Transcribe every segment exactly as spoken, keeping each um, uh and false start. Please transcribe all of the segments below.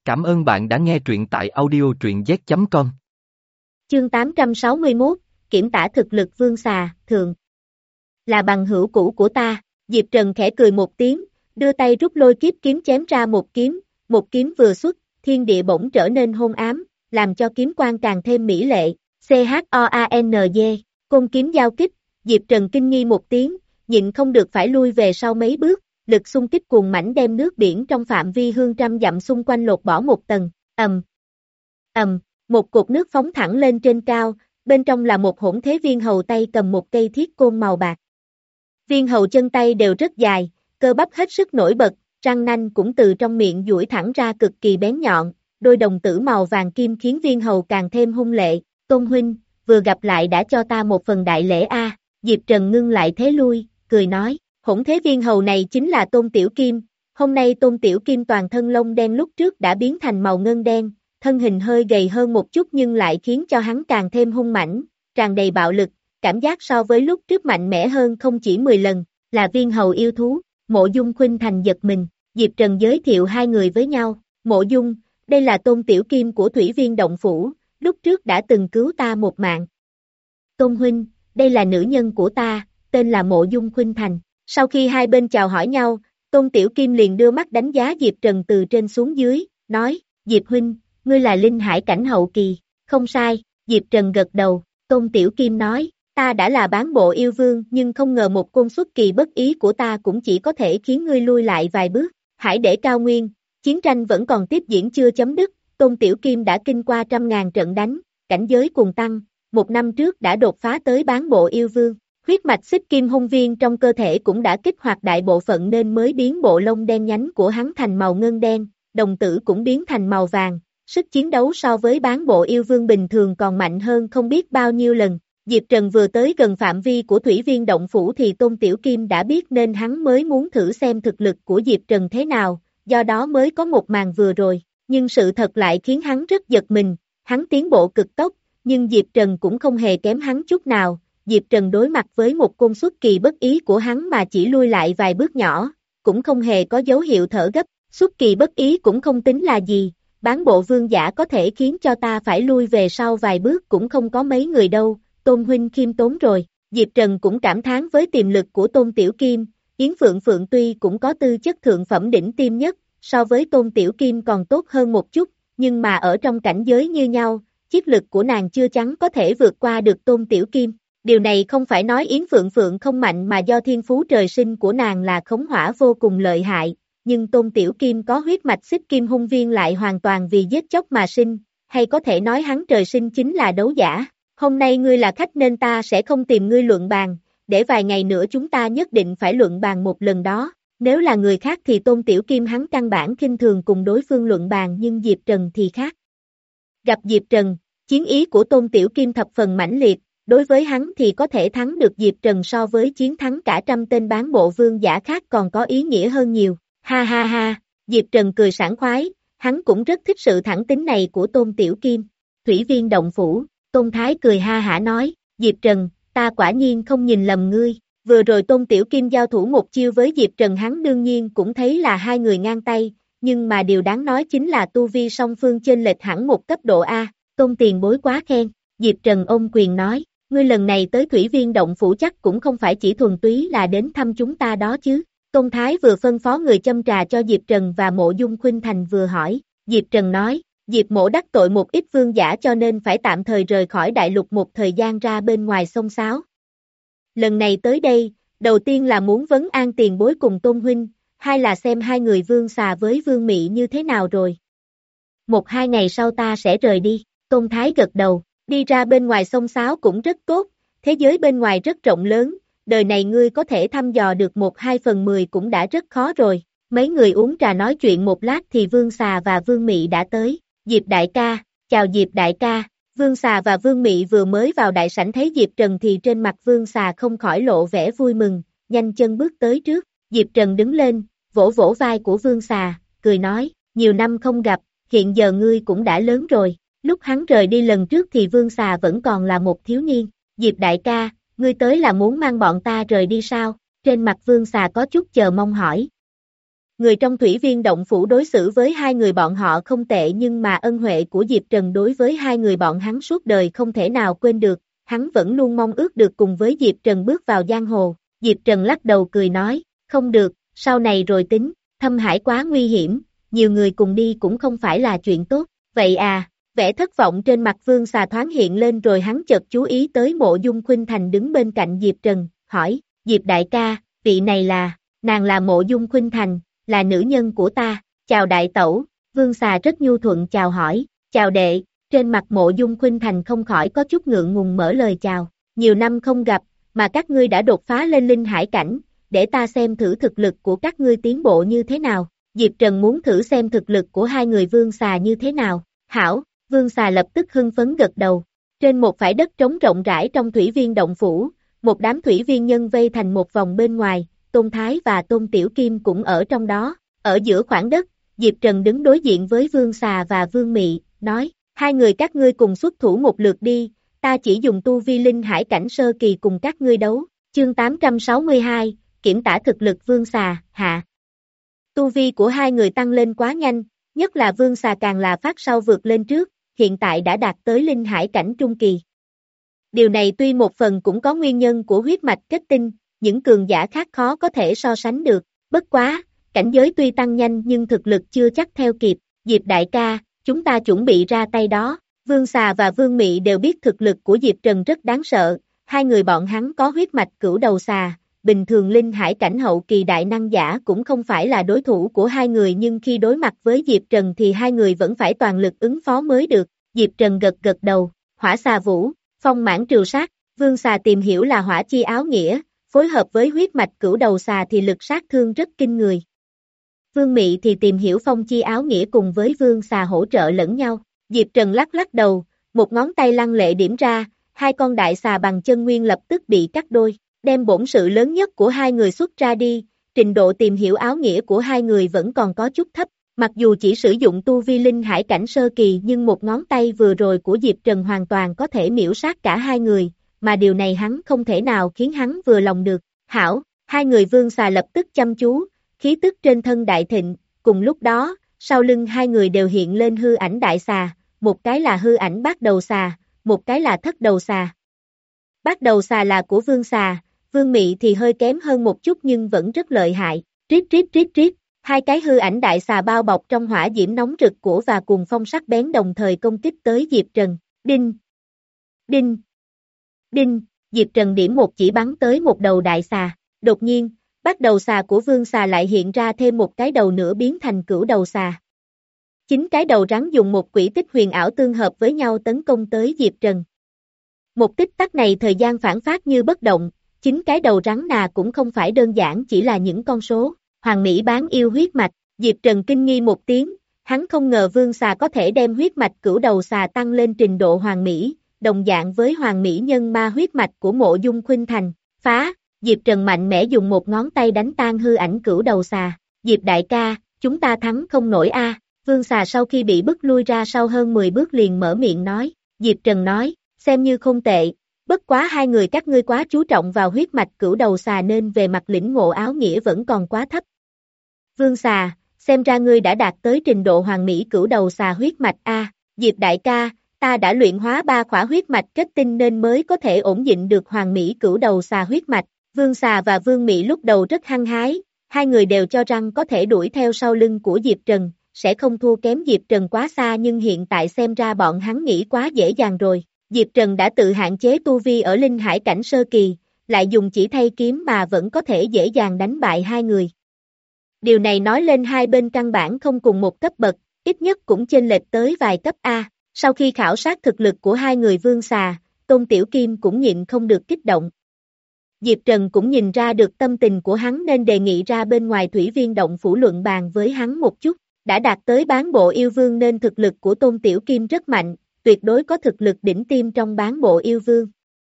Cảm ơn bạn đã nghe truyện tại audio truyện z chấm com. Chương tám trăm sáu mươi mốt, kiểm tả thực lực Vương Xà, thường là bằng hữu cũ của ta. Diệp Trần khẽ cười một tiếng, đưa tay rút lôi kiếp kiếm chém ra một kiếm, một kiếm vừa xuất, thiên địa bỗng trở nên hôn ám, làm cho kiếm quang càng thêm mỹ lệ. C H O A N G, côn kiếm giao kích, Diệp Trần kinh nghi một tiếng, nhịn không được phải lui về sau mấy bước, lực xung kích cuồng mãnh đem nước biển trong phạm vi hơn trăm dặm xung quanh lột bỏ một tầng. Ầm, ầm, một cột nước phóng thẳng lên trên cao, bên trong là một hỗn thế viên hầu tay cầm một cây thiết côn màu bạc. Viên hầu chân tay đều rất dài, cơ bắp hết sức nổi bật, răng nanh cũng từ trong miệng duỗi thẳng ra cực kỳ bén nhọn, đôi đồng tử màu vàng kim khiến viên hầu càng thêm hung lệ. Tôn huynh, vừa gặp lại đã cho ta một phần đại lễ a. Diệp Trần ngưng lại thế lui, cười nói, hỗn thế viên hầu này chính là Tôn Tiểu Kim. Hôm nay Tôn Tiểu Kim toàn thân lông đen lúc trước đã biến thành màu ngân đen, thân hình hơi gầy hơn một chút nhưng lại khiến cho hắn càng thêm hung mãnh, tràn đầy bạo lực, cảm giác so với lúc trước mạnh mẽ hơn không chỉ mười lần, là viên hầu yêu thú. Mộ Dung Khuynh Thành giật mình, Diệp Trần giới thiệu hai người với nhau. Mộ Dung, đây là Tôn Tiểu Kim của Thủy Viên Động Phủ, lúc trước đã từng cứu ta một mạng. Tôn huynh, đây là nữ nhân của ta, tên là Mộ Dung Khuynh Thành. Sau khi hai bên chào hỏi nhau, Tôn Tiểu Kim liền đưa mắt đánh giá Diệp Trần từ trên xuống dưới, nói, Diệp huynh, ngươi là linh hải cảnh hậu kỳ, không sai. Diệp Trần gật đầu. Tôn Tiểu Kim nói, ta đã là bán bộ yêu vương nhưng không ngờ một côn xuất kỳ bất ý của ta cũng chỉ có thể khiến ngươi lui lại vài bước. Hải để cao nguyên, chiến tranh vẫn còn tiếp diễn chưa chấm dứt. Tôn Tiểu Kim đã kinh qua trăm ngàn trận đánh, cảnh giới cùng tăng, một năm trước đã đột phá tới bán bộ yêu vương. Huyết mạch xích kim hung viên trong cơ thể cũng đã kích hoạt đại bộ phận nên mới biến bộ lông đen nhánh của hắn thành màu ngân đen, đồng tử cũng biến thành màu vàng. Sức chiến đấu so với bán bộ yêu vương bình thường còn mạnh hơn không biết bao nhiêu lần. Diệp Trần vừa tới gần phạm vi của Thủy Viên Động Phủ thì Tôn Tiểu Kim đã biết nên hắn mới muốn thử xem thực lực của Diệp Trần thế nào, do đó mới có một màn vừa rồi. Nhưng sự thật lại khiến hắn rất giật mình, hắn tiến bộ cực tốc, nhưng Diệp Trần cũng không hề kém hắn chút nào. Diệp Trần đối mặt với một côn xuất kỳ bất ý của hắn mà chỉ lui lại vài bước nhỏ, cũng không hề có dấu hiệu thở gấp. Xuất kỳ bất ý cũng không tính là gì, bán bộ vương giả có thể khiến cho ta phải lui về sau vài bước cũng không có mấy người đâu. Tôn huynh khiêm tốn rồi. Diệp Trần cũng cảm thán với tiềm lực của Tôn Tiểu Kim. Yến Phượng Phượng tuy cũng có tư chất thượng phẩm đỉnh tiêm nhất, so với Tôn Tiểu Kim còn tốt hơn một chút, nhưng mà ở trong cảnh giới như nhau, chiết lực của nàng chưa chắn có thể vượt qua được Tôn Tiểu Kim. Điều này không phải nói Yến Phượng Phượng không mạnh mà do thiên phú trời sinh của nàng là khống hỏa vô cùng lợi hại, nhưng Tôn Tiểu Kim có huyết mạch xích kim hung viên lại hoàn toàn vì giết chóc mà sinh, hay có thể nói hắn trời sinh chính là đấu giả. Hôm nay ngươi là khách nên ta sẽ không tìm ngươi luận bàn, để vài ngày nữa chúng ta nhất định phải luận bàn một lần đó. Nếu là người khác thì Tôn Tiểu Kim hắn căn bản khinh thường cùng đối phương luận bàn nhưng Diệp Trần thì khác. Gặp Diệp Trần, chiến ý của Tôn Tiểu Kim thập phần mãnh liệt, đối với hắn thì có thể thắng được Diệp Trần so với chiến thắng cả trăm tên bán bộ vương giả khác còn có ý nghĩa hơn nhiều. Ha ha ha, Diệp Trần cười sảng khoái, hắn cũng rất thích sự thẳng tính này của Tôn Tiểu Kim. Thủy Viên Động Phủ, Tôn Thái cười ha hả nói, Diệp Trần, ta quả nhiên không nhìn lầm ngươi. Vừa rồi Tôn Tiểu Kim giao thủ một chiêu với Diệp Trần hắn đương nhiên cũng thấy là hai người ngang tay, nhưng mà điều đáng nói chính là tu vi song phương chênh lệch hẳn một cấp độ A. Tôn tiền bối quá khen. Diệp Trần ôm quyền nói, ngươi lần này tới Thủy Viên Động Phủ chắc cũng không phải chỉ thuần túy là đến thăm chúng ta đó chứ. Tôn Thái vừa phân phó người châm trà cho Diệp Trần và Mộ Dung Khuynh Thành vừa hỏi. Diệp Trần nói, Diệp mỗ đắc tội một ít vương giả cho nên phải tạm thời rời khỏi đại lục một thời gian ra bên ngoài sông sáo. Lần này tới đây, đầu tiên là muốn vấn an tiền bối cùng Tôn huynh, hai là xem hai người Vương Xà với Vương Mị như thế nào rồi. Một hai ngày sau ta sẽ rời đi. Tôn Thái gật đầu, đi ra bên ngoài sông sáo cũng rất tốt, thế giới bên ngoài rất rộng lớn, đời này ngươi có thể thăm dò được một hai phần mười cũng đã rất khó rồi. Mấy người uống trà nói chuyện một lát thì Vương Xà và Vương Mị đã tới. Diệp đại ca, chào Diệp đại ca. Vương Xà và Vương Mị vừa mới vào đại sảnh thấy Diệp Trần thì trên mặt Vương Xà không khỏi lộ vẻ vui mừng, nhanh chân bước tới trước. Diệp Trần đứng lên, vỗ vỗ vai của Vương Xà, cười nói, nhiều năm không gặp, hiện giờ ngươi cũng đã lớn rồi. Lúc hắn rời đi lần trước thì Vương Xà vẫn còn là một thiếu niên. Diệp đại ca, ngươi tới là muốn mang bọn ta rời đi sao? Trên mặt Vương Xà có chút chờ mong hỏi. Người trong thủy viên động phủ đối xử với hai người bọn họ không tệ nhưng mà ân huệ của Diệp Trần đối với hai người bọn hắn suốt đời không thể nào quên được, hắn vẫn luôn mong ước được cùng với Diệp Trần bước vào giang hồ. Diệp Trần lắc đầu cười nói, không được, sau này rồi tính, Thâm Hải quá nguy hiểm, nhiều người cùng đi cũng không phải là chuyện tốt, vậy à, vẻ thất vọng trên mặt Vương Xà thoáng hiện lên rồi hắn chợt chú ý tới Mộ Dung Khuynh Thành đứng bên cạnh Diệp Trần, hỏi, Diệp đại ca, vị này là, nàng là Mộ Dung Khuynh Thành, là nữ nhân của ta, chào đại tẩu, Vương Xà rất nhu thuận chào hỏi, chào đệ, trên mặt Mộ Dung Khuynh Thành không khỏi có chút ngượng ngùng mở lời chào, nhiều năm không gặp, mà các ngươi đã đột phá lên linh hải cảnh, để ta xem thử thực lực của các ngươi tiến bộ như thế nào, Diệp Trần muốn thử xem thực lực của hai người Vương Xà như thế nào, hảo, Vương Xà lập tức hưng phấn gật đầu, trên một phải đất trống rộng rãi trong thủy viên động phủ, một đám thủy viên nhân vây thành một vòng bên ngoài, Tôn Thái và Tôn Tiểu Kim cũng ở trong đó, ở giữa khoảng đất, Diệp Trần đứng đối diện với Vương Xà và Vương Mị, nói, hai người các ngươi cùng xuất thủ một lượt đi, ta chỉ dùng tu vi linh hải cảnh sơ kỳ cùng các ngươi đấu, chương tám trăm sáu mươi hai, kiểm tả thực lực Vương Xà, hạ. Tu vi của hai người tăng lên quá nhanh, nhất là Vương Xà càng là phát sau vượt lên trước, hiện tại đã đạt tới linh hải cảnh trung kỳ. Điều này tuy một phần cũng có nguyên nhân của huyết mạch kết tinh, những cường giả khác khó có thể so sánh được, bất quá, cảnh giới tuy tăng nhanh nhưng thực lực chưa chắc theo kịp, Diệp đại ca, chúng ta chuẩn bị ra tay đó, Vương Xà và Vương Mị đều biết thực lực của Diệp Trần rất đáng sợ, hai người bọn hắn có huyết mạch cửu đầu xà, bình thường linh hải cảnh hậu kỳ đại năng giả cũng không phải là đối thủ của hai người nhưng khi đối mặt với Diệp Trần thì hai người vẫn phải toàn lực ứng phó mới được, Diệp Trần gật gật đầu, hỏa xà vũ, phong mãn trừ sát, Vương Xà tìm hiểu là hỏa chi áo nghĩa, phối hợp với huyết mạch cửu đầu xà thì lực sát thương rất kinh người. Vương Mị thì tìm hiểu phong chi áo nghĩa cùng với Vương Xà hỗ trợ lẫn nhau, Diệp Trần lắc lắc đầu, một ngón tay lăng lệ điểm ra, hai con đại xà bằng chân nguyên lập tức bị cắt đôi, đem bổn sự lớn nhất của hai người xuất ra đi, trình độ tìm hiểu áo nghĩa của hai người vẫn còn có chút thấp, mặc dù chỉ sử dụng tu vi linh hải cảnh sơ kỳ nhưng một ngón tay vừa rồi của Diệp Trần hoàn toàn có thể miễu sát cả hai người, mà điều này hắn không thể nào khiến hắn vừa lòng được, hảo, hai người Vương Xà lập tức chăm chú, khí tức trên thân đại thịnh, cùng lúc đó, sau lưng hai người đều hiện lên hư ảnh đại xà, một cái là hư ảnh bát đầu xà, một cái là thất đầu xà. Bát đầu xà là của Vương Xà, Vương Mị thì hơi kém hơn một chút nhưng vẫn rất lợi hại, trít trít trít trít, hai cái hư ảnh đại xà bao bọc trong hỏa diễm nóng rực của và cùng phong sắc bén đồng thời công kích tới Diệp Trần, đinh, đinh, đinh, Diệp Trần điểm một chỉ bắn tới một đầu đại xà, đột nhiên, bắt đầu xà của Vương Xà lại hiện ra thêm một cái đầu nữa biến thành cửu đầu xà. Chính cái đầu rắn dùng một quỹ tích huyền ảo tương hợp với nhau tấn công tới Diệp Trần. Một tích tắc này thời gian phản phát như bất động, chính cái đầu rắn nà cũng không phải đơn giản chỉ là những con số, Hoàng Mỹ bán yêu huyết mạch, Diệp Trần kinh nghi một tiếng, hắn không ngờ Vương Xà có thể đem huyết mạch cửu đầu xà tăng lên trình độ Hoàng Mỹ, đồng dạng với Hoàng Mỹ nhân ma huyết mạch của Mộ Dung Khuynh Thành, phá, Diệp Trần mạnh mẽ dùng một ngón tay đánh tan hư ảnh cửu đầu xà, Diệp đại ca, chúng ta thắng không nổi a. Vương Xà sau khi bị bức lui ra sau hơn mười bước liền mở miệng nói, Diệp Trần nói, xem như không tệ, bất quá hai người các ngươi quá chú trọng vào huyết mạch cửu đầu xà nên về mặt lĩnh ngộ áo nghĩa vẫn còn quá thấp. Vương Xà, xem ra ngươi đã đạt tới trình độ hoàng mỹ cửu đầu xà huyết mạch a. Diệp đại ca, ta đã luyện hóa ba khỏa huyết mạch kết tinh nên mới có thể ổn định được hoàng mỹ cửu đầu xà huyết mạch. Vương Xà và Vương Mị lúc đầu rất hăng hái, hai người đều cho rằng có thể đuổi theo sau lưng của Diệp Trần, sẽ không thua kém Diệp Trần quá xa nhưng hiện tại xem ra bọn hắn nghĩ quá dễ dàng rồi. Diệp Trần đã tự hạn chế tu vi ở linh hải cảnh sơ kỳ, lại dùng chỉ thay kiếm mà vẫn có thể dễ dàng đánh bại hai người. Điều này nói lên hai bên căn bản không cùng một cấp bậc, ít nhất cũng chênh lệch tới vài cấp A. Sau khi khảo sát thực lực của hai người Vương Xà, Tôn Tiểu Kim cũng nhịn không được kích động. Diệp Trần cũng nhìn ra được tâm tình của hắn nên đề nghị ra bên ngoài thủy viên động phủ luận bàn với hắn một chút, đã đạt tới bán bộ yêu vương nên thực lực của Tôn Tiểu Kim rất mạnh, tuyệt đối có thực lực đỉnh tiêm trong bán bộ yêu vương.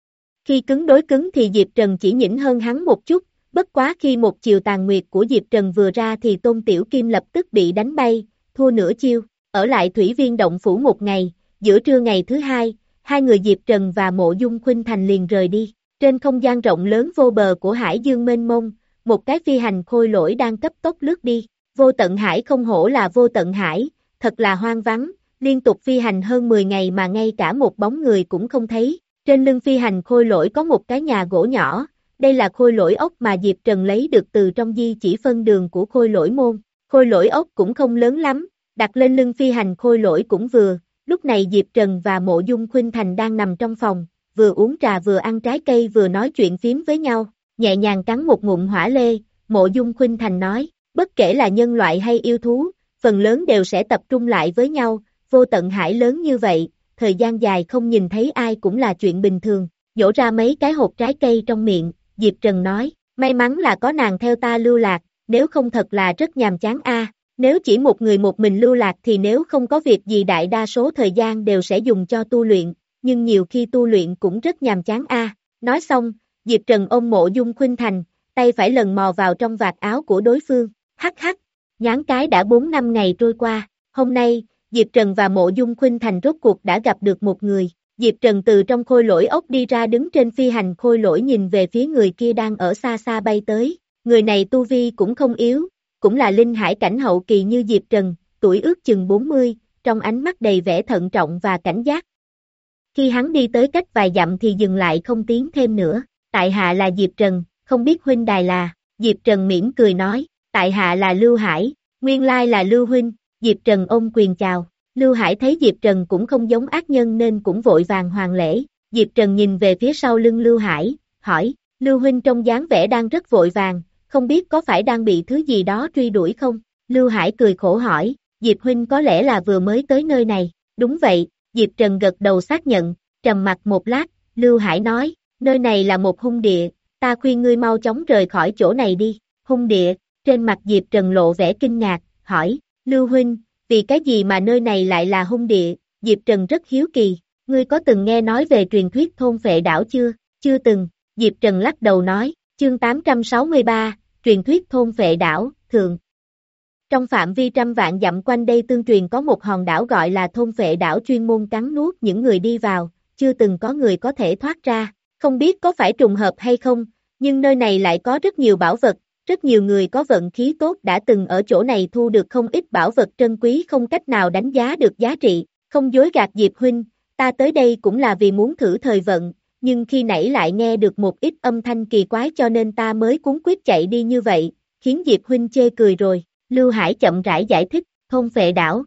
Khi cứng đối cứng thì Diệp Trần chỉ nhỉnh hơn hắn một chút, bất quá khi một chiều tàn nguyệt của Diệp Trần vừa ra thì Tôn Tiểu Kim lập tức bị đánh bay, thua nửa chiêu, ở lại thủy viên động phủ một ngày, giữa trưa ngày thứ hai, hai người Diệp Trần và Mộ Dung Khuynh Thành liền rời đi. Trên không gian rộng lớn vô bờ của hải dương mênh mông, một cái phi hành khôi lỗi đang cấp tốc lướt đi, Vô Tận Hải không hổ là Vô Tận Hải, thật là hoang vắng, liên tục phi hành hơn mười ngày mà ngay cả một bóng người cũng không thấy. Trên lưng phi hành khôi lỗi có một cái nhà gỗ nhỏ, đây là khôi lỗi ốc mà Diệp Trần lấy được từ trong di chỉ phân đường của khôi lỗi môn. Khôi lỗi ốc cũng không lớn lắm, đặt lên lưng phi hành khôi lỗi cũng vừa. Lúc này Diệp Trần và Mộ Dung Khuynh Thành đang nằm trong phòng, vừa uống trà vừa ăn trái cây vừa nói chuyện phím với nhau, nhẹ nhàng cắn một ngụm hỏa lê. Mộ Dung Khuynh Thành nói, bất kể là nhân loại hay yêu thú, phần lớn đều sẽ tập trung lại với nhau, Vô Tận Hải lớn như vậy, thời gian dài không nhìn thấy ai cũng là chuyện bình thường. Nhổ ra mấy cái hộp trái cây trong miệng, Diệp Trần nói, may mắn là có nàng theo ta lưu lạc, nếu không thật là rất nhàm chán a. Nếu chỉ một người một mình lưu lạc thì nếu không có việc gì đại đa số thời gian đều sẽ dùng cho tu luyện, nhưng nhiều khi tu luyện cũng rất nhàm chán a. Nói xong, Diệp Trần ôm Mộ Dung Khuynh Thành, tay phải lần mò vào trong vạt áo của đối phương, hắc hắc, nhán cái đã bốn năm ngày trôi qua, hôm nay, Diệp Trần và Mộ Dung Khuynh Thành rốt cuộc đã gặp được một người. Diệp Trần từ trong khôi lỗi ốc đi ra đứng trên phi hành khôi lỗi nhìn về phía người kia đang ở xa xa bay tới, người này tu vi cũng không yếu, cũng là linh hải cảnh hậu kỳ như Diệp Trần, tuổi ước chừng bốn mươi, trong ánh mắt đầy vẻ thận trọng và cảnh giác. Khi hắn đi tới cách vài dặm thì dừng lại không tiến thêm nữa, tại hạ là Diệp Trần, không biết huynh đài là, Diệp Trần mỉm cười nói, tại hạ là Lưu Hải, nguyên lai là Lưu huynh, Diệp Trần ôm quyền chào, Lưu Hải thấy Diệp Trần cũng không giống ác nhân nên cũng vội vàng hoàn lễ, Diệp Trần nhìn về phía sau lưng Lưu Hải, hỏi, Lưu huynh trông dáng vẻ đang rất vội vàng, không biết có phải đang bị thứ gì đó truy đuổi không? Lưu Hải cười khổ hỏi, Diệp huynh có lẽ là vừa mới tới nơi này, đúng vậy, Diệp Trần gật đầu xác nhận, trầm mặt một lát, Lưu Hải nói, nơi này là một hung địa, ta khuyên ngươi mau chóng rời khỏi chỗ này đi, hung địa, trên mặt Diệp Trần lộ vẻ kinh ngạc, hỏi, Lưu huynh, vì cái gì mà nơi này lại là hung địa? Diệp Trần rất hiếu kỳ, ngươi có từng nghe nói về truyền thuyết thôn phệ đảo chưa? Chưa từng, Diệp Trần lắc đầu nói, chương tám trăm sáu mươi ba, truyền thuyết thôn phệ đảo, thường. Trong phạm vi trăm vạn dặm quanh đây tương truyền có một hòn đảo gọi là thôn phệ đảo chuyên môn cắn nuốt những người đi vào, chưa từng có người có thể thoát ra, không biết có phải trùng hợp hay không, nhưng nơi này lại có rất nhiều bảo vật, rất nhiều người có vận khí tốt đã từng ở chỗ này thu được không ít bảo vật trân quý không cách nào đánh giá được giá trị, không dối gạt Diệp huynh, ta tới đây cũng là vì muốn thử thời vận, nhưng khi nãy lại nghe được một ít âm thanh kỳ quái cho nên ta mới cuống quyết chạy đi như vậy, khiến Diệp huynh chê cười rồi, Lưu Hải chậm rãi giải thích, thôn phệ đảo.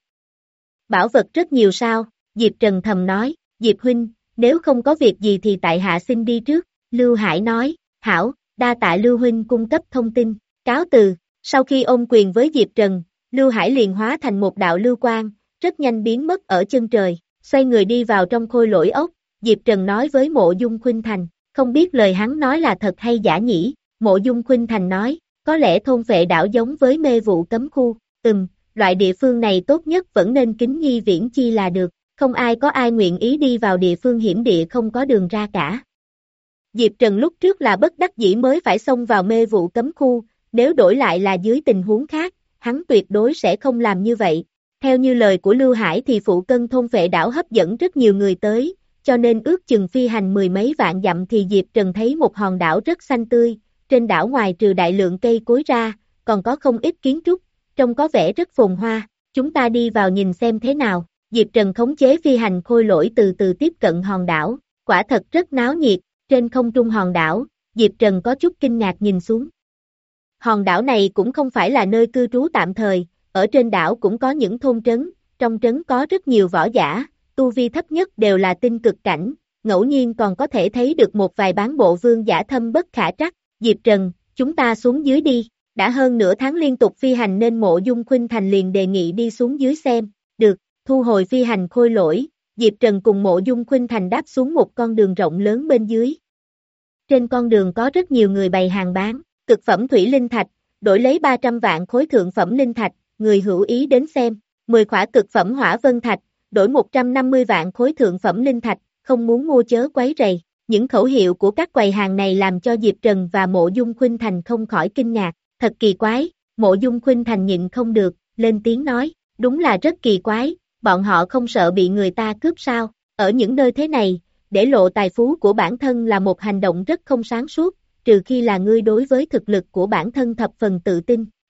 Bảo vật rất nhiều sao, Diệp Trần thầm nói, Diệp huynh, nếu không có việc gì thì tại hạ xin đi trước, Lưu Hải nói, hảo, đa tạ Lưu huynh cung cấp thông tin, cáo từ, sau khi ôm quyền với Diệp Trần, Lưu Hải liền hóa thành một đạo lưu quang, rất nhanh biến mất ở chân trời, xoay người đi vào trong khôi lỗi ốc, Diệp Trần nói với Mộ Dung Khuynh Thành, không biết lời hắn nói là thật hay giả nhỉ, Mộ Dung Khuynh Thành nói, có lẽ thôn phệ đảo giống với mê vụ cấm khu, ừm, loại địa phương này tốt nhất vẫn nên kính nhi viễn chi là được, không ai có ai nguyện ý đi vào địa phương hiểm địa không có đường ra cả. Diệp Trần lúc trước là bất đắc dĩ mới phải xông vào mê vụ cấm khu, nếu đổi lại là dưới tình huống khác, hắn tuyệt đối sẽ không làm như vậy. Theo như lời của Lưu Hải thì phụ cân thôn phệ đảo hấp dẫn rất nhiều người tới, cho nên ước chừng phi hành mười mấy vạn dặm thì Diệp Trần thấy một hòn đảo rất xanh tươi, trên đảo ngoài trừ đại lượng cây cối ra, còn có không ít kiến trúc, trông có vẻ rất phồn hoa, chúng ta đi vào nhìn xem thế nào. Diệp Trần khống chế phi hành khôi lỗi từ từ tiếp cận hòn đảo, quả thật rất náo nhiệt, trên không trung hòn đảo, Diệp Trần có chút kinh ngạc nhìn xuống. Hòn đảo này cũng không phải là nơi cư trú tạm thời, ở trên đảo cũng có những thôn trấn, trong trấn có rất nhiều võ giả, tu vi thấp nhất đều là tinh cực cảnh, ngẫu nhiên còn có thể thấy được một vài bán bộ vương giả thâm bất khả trắc. Diệp Trần, chúng ta xuống dưới đi, đã hơn nửa tháng liên tục phi hành nên Mộ Dung Khuynh Thành liền đề nghị đi xuống dưới xem, được, thu hồi phi hành khôi lỗi, Diệp Trần cùng Mộ Dung Khuynh Thành đáp xuống một con đường rộng lớn bên dưới. Trên con đường có rất nhiều người bày hàng bán, cực phẩm thủy linh thạch, đổi lấy ba trăm vạn khối thượng phẩm linh thạch, người hữu ý đến xem, mười khỏa cực phẩm hỏa vân thạch, đổi một trăm năm mươi vạn khối thượng phẩm linh thạch, không muốn mua chớ quấy rầy. Những khẩu hiệu của các quầy hàng này làm cho Diệp Trần và Mộ Dung Khuynh Thành không khỏi kinh ngạc, thật kỳ quái, Mộ Dung Khuynh Thành nhịn không được, lên tiếng nói, đúng là rất kỳ quái, bọn họ không sợ bị người ta cướp sao, ở những nơi thế này, để lộ tài phú của bản thân là một hành động rất không sáng suốt, trừ khi là ngươi đối với thực lực của bản thân thập phần tự tin,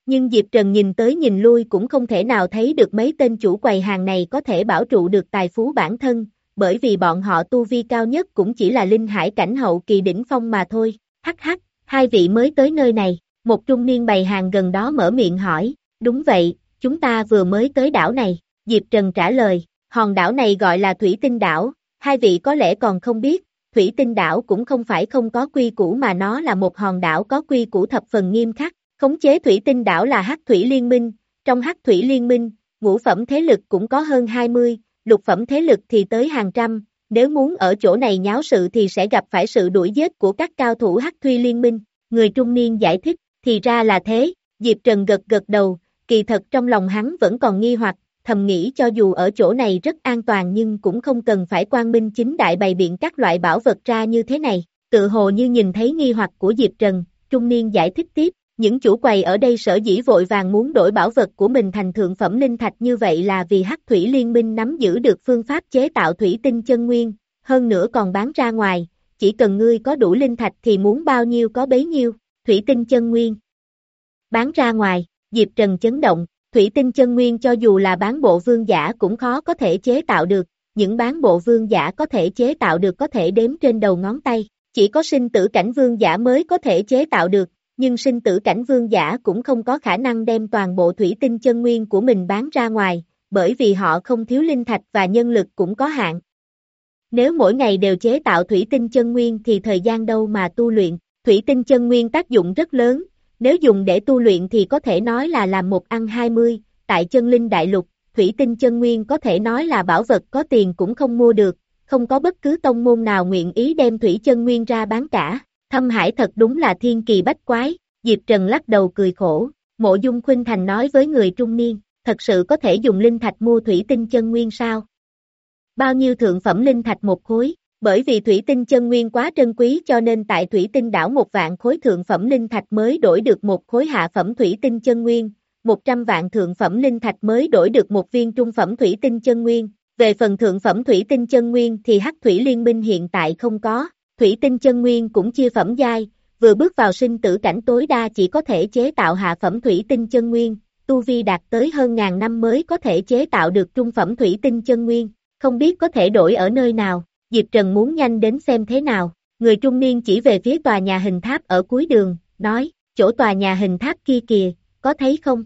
Nhưng Diệp Trần nhìn tới nhìn lui cũng không thể nào thấy được mấy tên chủ quầy hàng này có thể bảo trụ được tài phú bản thân, bởi vì bọn họ tu vi cao nhất cũng chỉ là linh hải cảnh hậu kỳ đỉnh phong mà thôi. Hắc hắc, hai vị mới tới nơi này, một trung niên bày hàng gần đó mở miệng hỏi, đúng vậy, chúng ta vừa mới tới đảo này, Diệp Trần trả lời, hòn đảo này gọi là Thủy Tinh đảo, hai vị có lẽ còn không biết, Thủy Tinh đảo cũng không phải không có quy củ mà nó là một hòn đảo có quy củ thập phần nghiêm khắc, khống chế Thủy Tinh đảo là Hắc Thủy Liên Minh, trong Hắc Thủy Liên Minh, ngũ phẩm thế lực cũng có hơn hai mươi, lục phẩm thế lực thì tới hàng trăm, nếu muốn ở chỗ này nháo sự thì sẽ gặp phải sự đuổi giết của các cao thủ Hắc Thủy Liên Minh, người trung niên giải thích, thì ra là thế, Diệp Trần gật gật đầu, kỳ thật trong lòng hắn vẫn còn nghi hoặc, thầm nghĩ cho dù ở chỗ này rất an toàn nhưng cũng không cần phải quang minh chính đại bày biện các loại bảo vật ra như thế này, tự hồ như nhìn thấy nghi hoặc của Diệp Trần, trung niên giải thích tiếp, những chủ quầy ở đây sở dĩ vội vàng muốn đổi bảo vật của mình thành thượng phẩm linh thạch như vậy là vì Hắc Thủy Liên Minh nắm giữ được phương pháp chế tạo thủy tinh chân nguyên, hơn nữa còn bán ra ngoài, chỉ cần ngươi có đủ linh thạch thì muốn bao nhiêu có bấy nhiêu, thủy tinh chân nguyên. Bán ra ngoài, Diệp Trần chấn động, thủy tinh chân nguyên cho dù là bán bộ vương giả cũng khó có thể chế tạo được, những bán bộ vương giả có thể chế tạo được có thể đếm trên đầu ngón tay, chỉ có sinh tử cảnh vương giả mới có thể chế tạo được, nhưng sinh tử cảnh vương giả cũng không có khả năng đem toàn bộ thủy tinh chân nguyên của mình bán ra ngoài, bởi vì họ không thiếu linh thạch và nhân lực cũng có hạn. Nếu mỗi ngày đều chế tạo thủy tinh chân nguyên thì thời gian đâu mà tu luyện, thủy tinh chân nguyên tác dụng rất lớn, nếu dùng để tu luyện thì có thể nói là làm một ăn hai mươi, tại chân linh đại lục, thủy tinh chân nguyên có thể nói là bảo vật có tiền cũng không mua được, không có bất cứ tông môn nào nguyện ý đem thủy chân nguyên ra bán cả. Thâm Hải thật đúng là thiên kỳ bách quái, Diệp Trần lắc đầu cười khổ, Mộ Dung Khuynh Thành nói với người trung niên, thật sự có thể dùng linh thạch mua thủy tinh chân nguyên sao? Bao nhiêu thượng phẩm linh thạch một khối, bởi vì thủy tinh chân nguyên quá trân quý cho nên tại thủy tinh đảo một vạn khối thượng phẩm linh thạch mới đổi được một khối hạ phẩm thủy tinh chân nguyên, một trăm vạn thượng phẩm linh thạch mới đổi được một viên trung phẩm thủy tinh chân nguyên, về phần thượng phẩm thủy tinh chân nguyên thì Hắc Thủy Liên Minh hiện tại không có. Thủy tinh chân nguyên cũng chia phẩm giai, vừa bước vào sinh tử cảnh tối đa chỉ có thể chế tạo hạ phẩm thủy tinh chân nguyên, tu vi đạt tới hơn ngàn năm mới có thể chế tạo được trung phẩm thủy tinh chân nguyên, không biết có thể đổi ở nơi nào, Diệp Trần muốn nhanh đến xem thế nào, người trung niên chỉ về phía tòa nhà hình tháp ở cuối đường, nói, chỗ tòa nhà hình tháp kia kìa, có thấy không?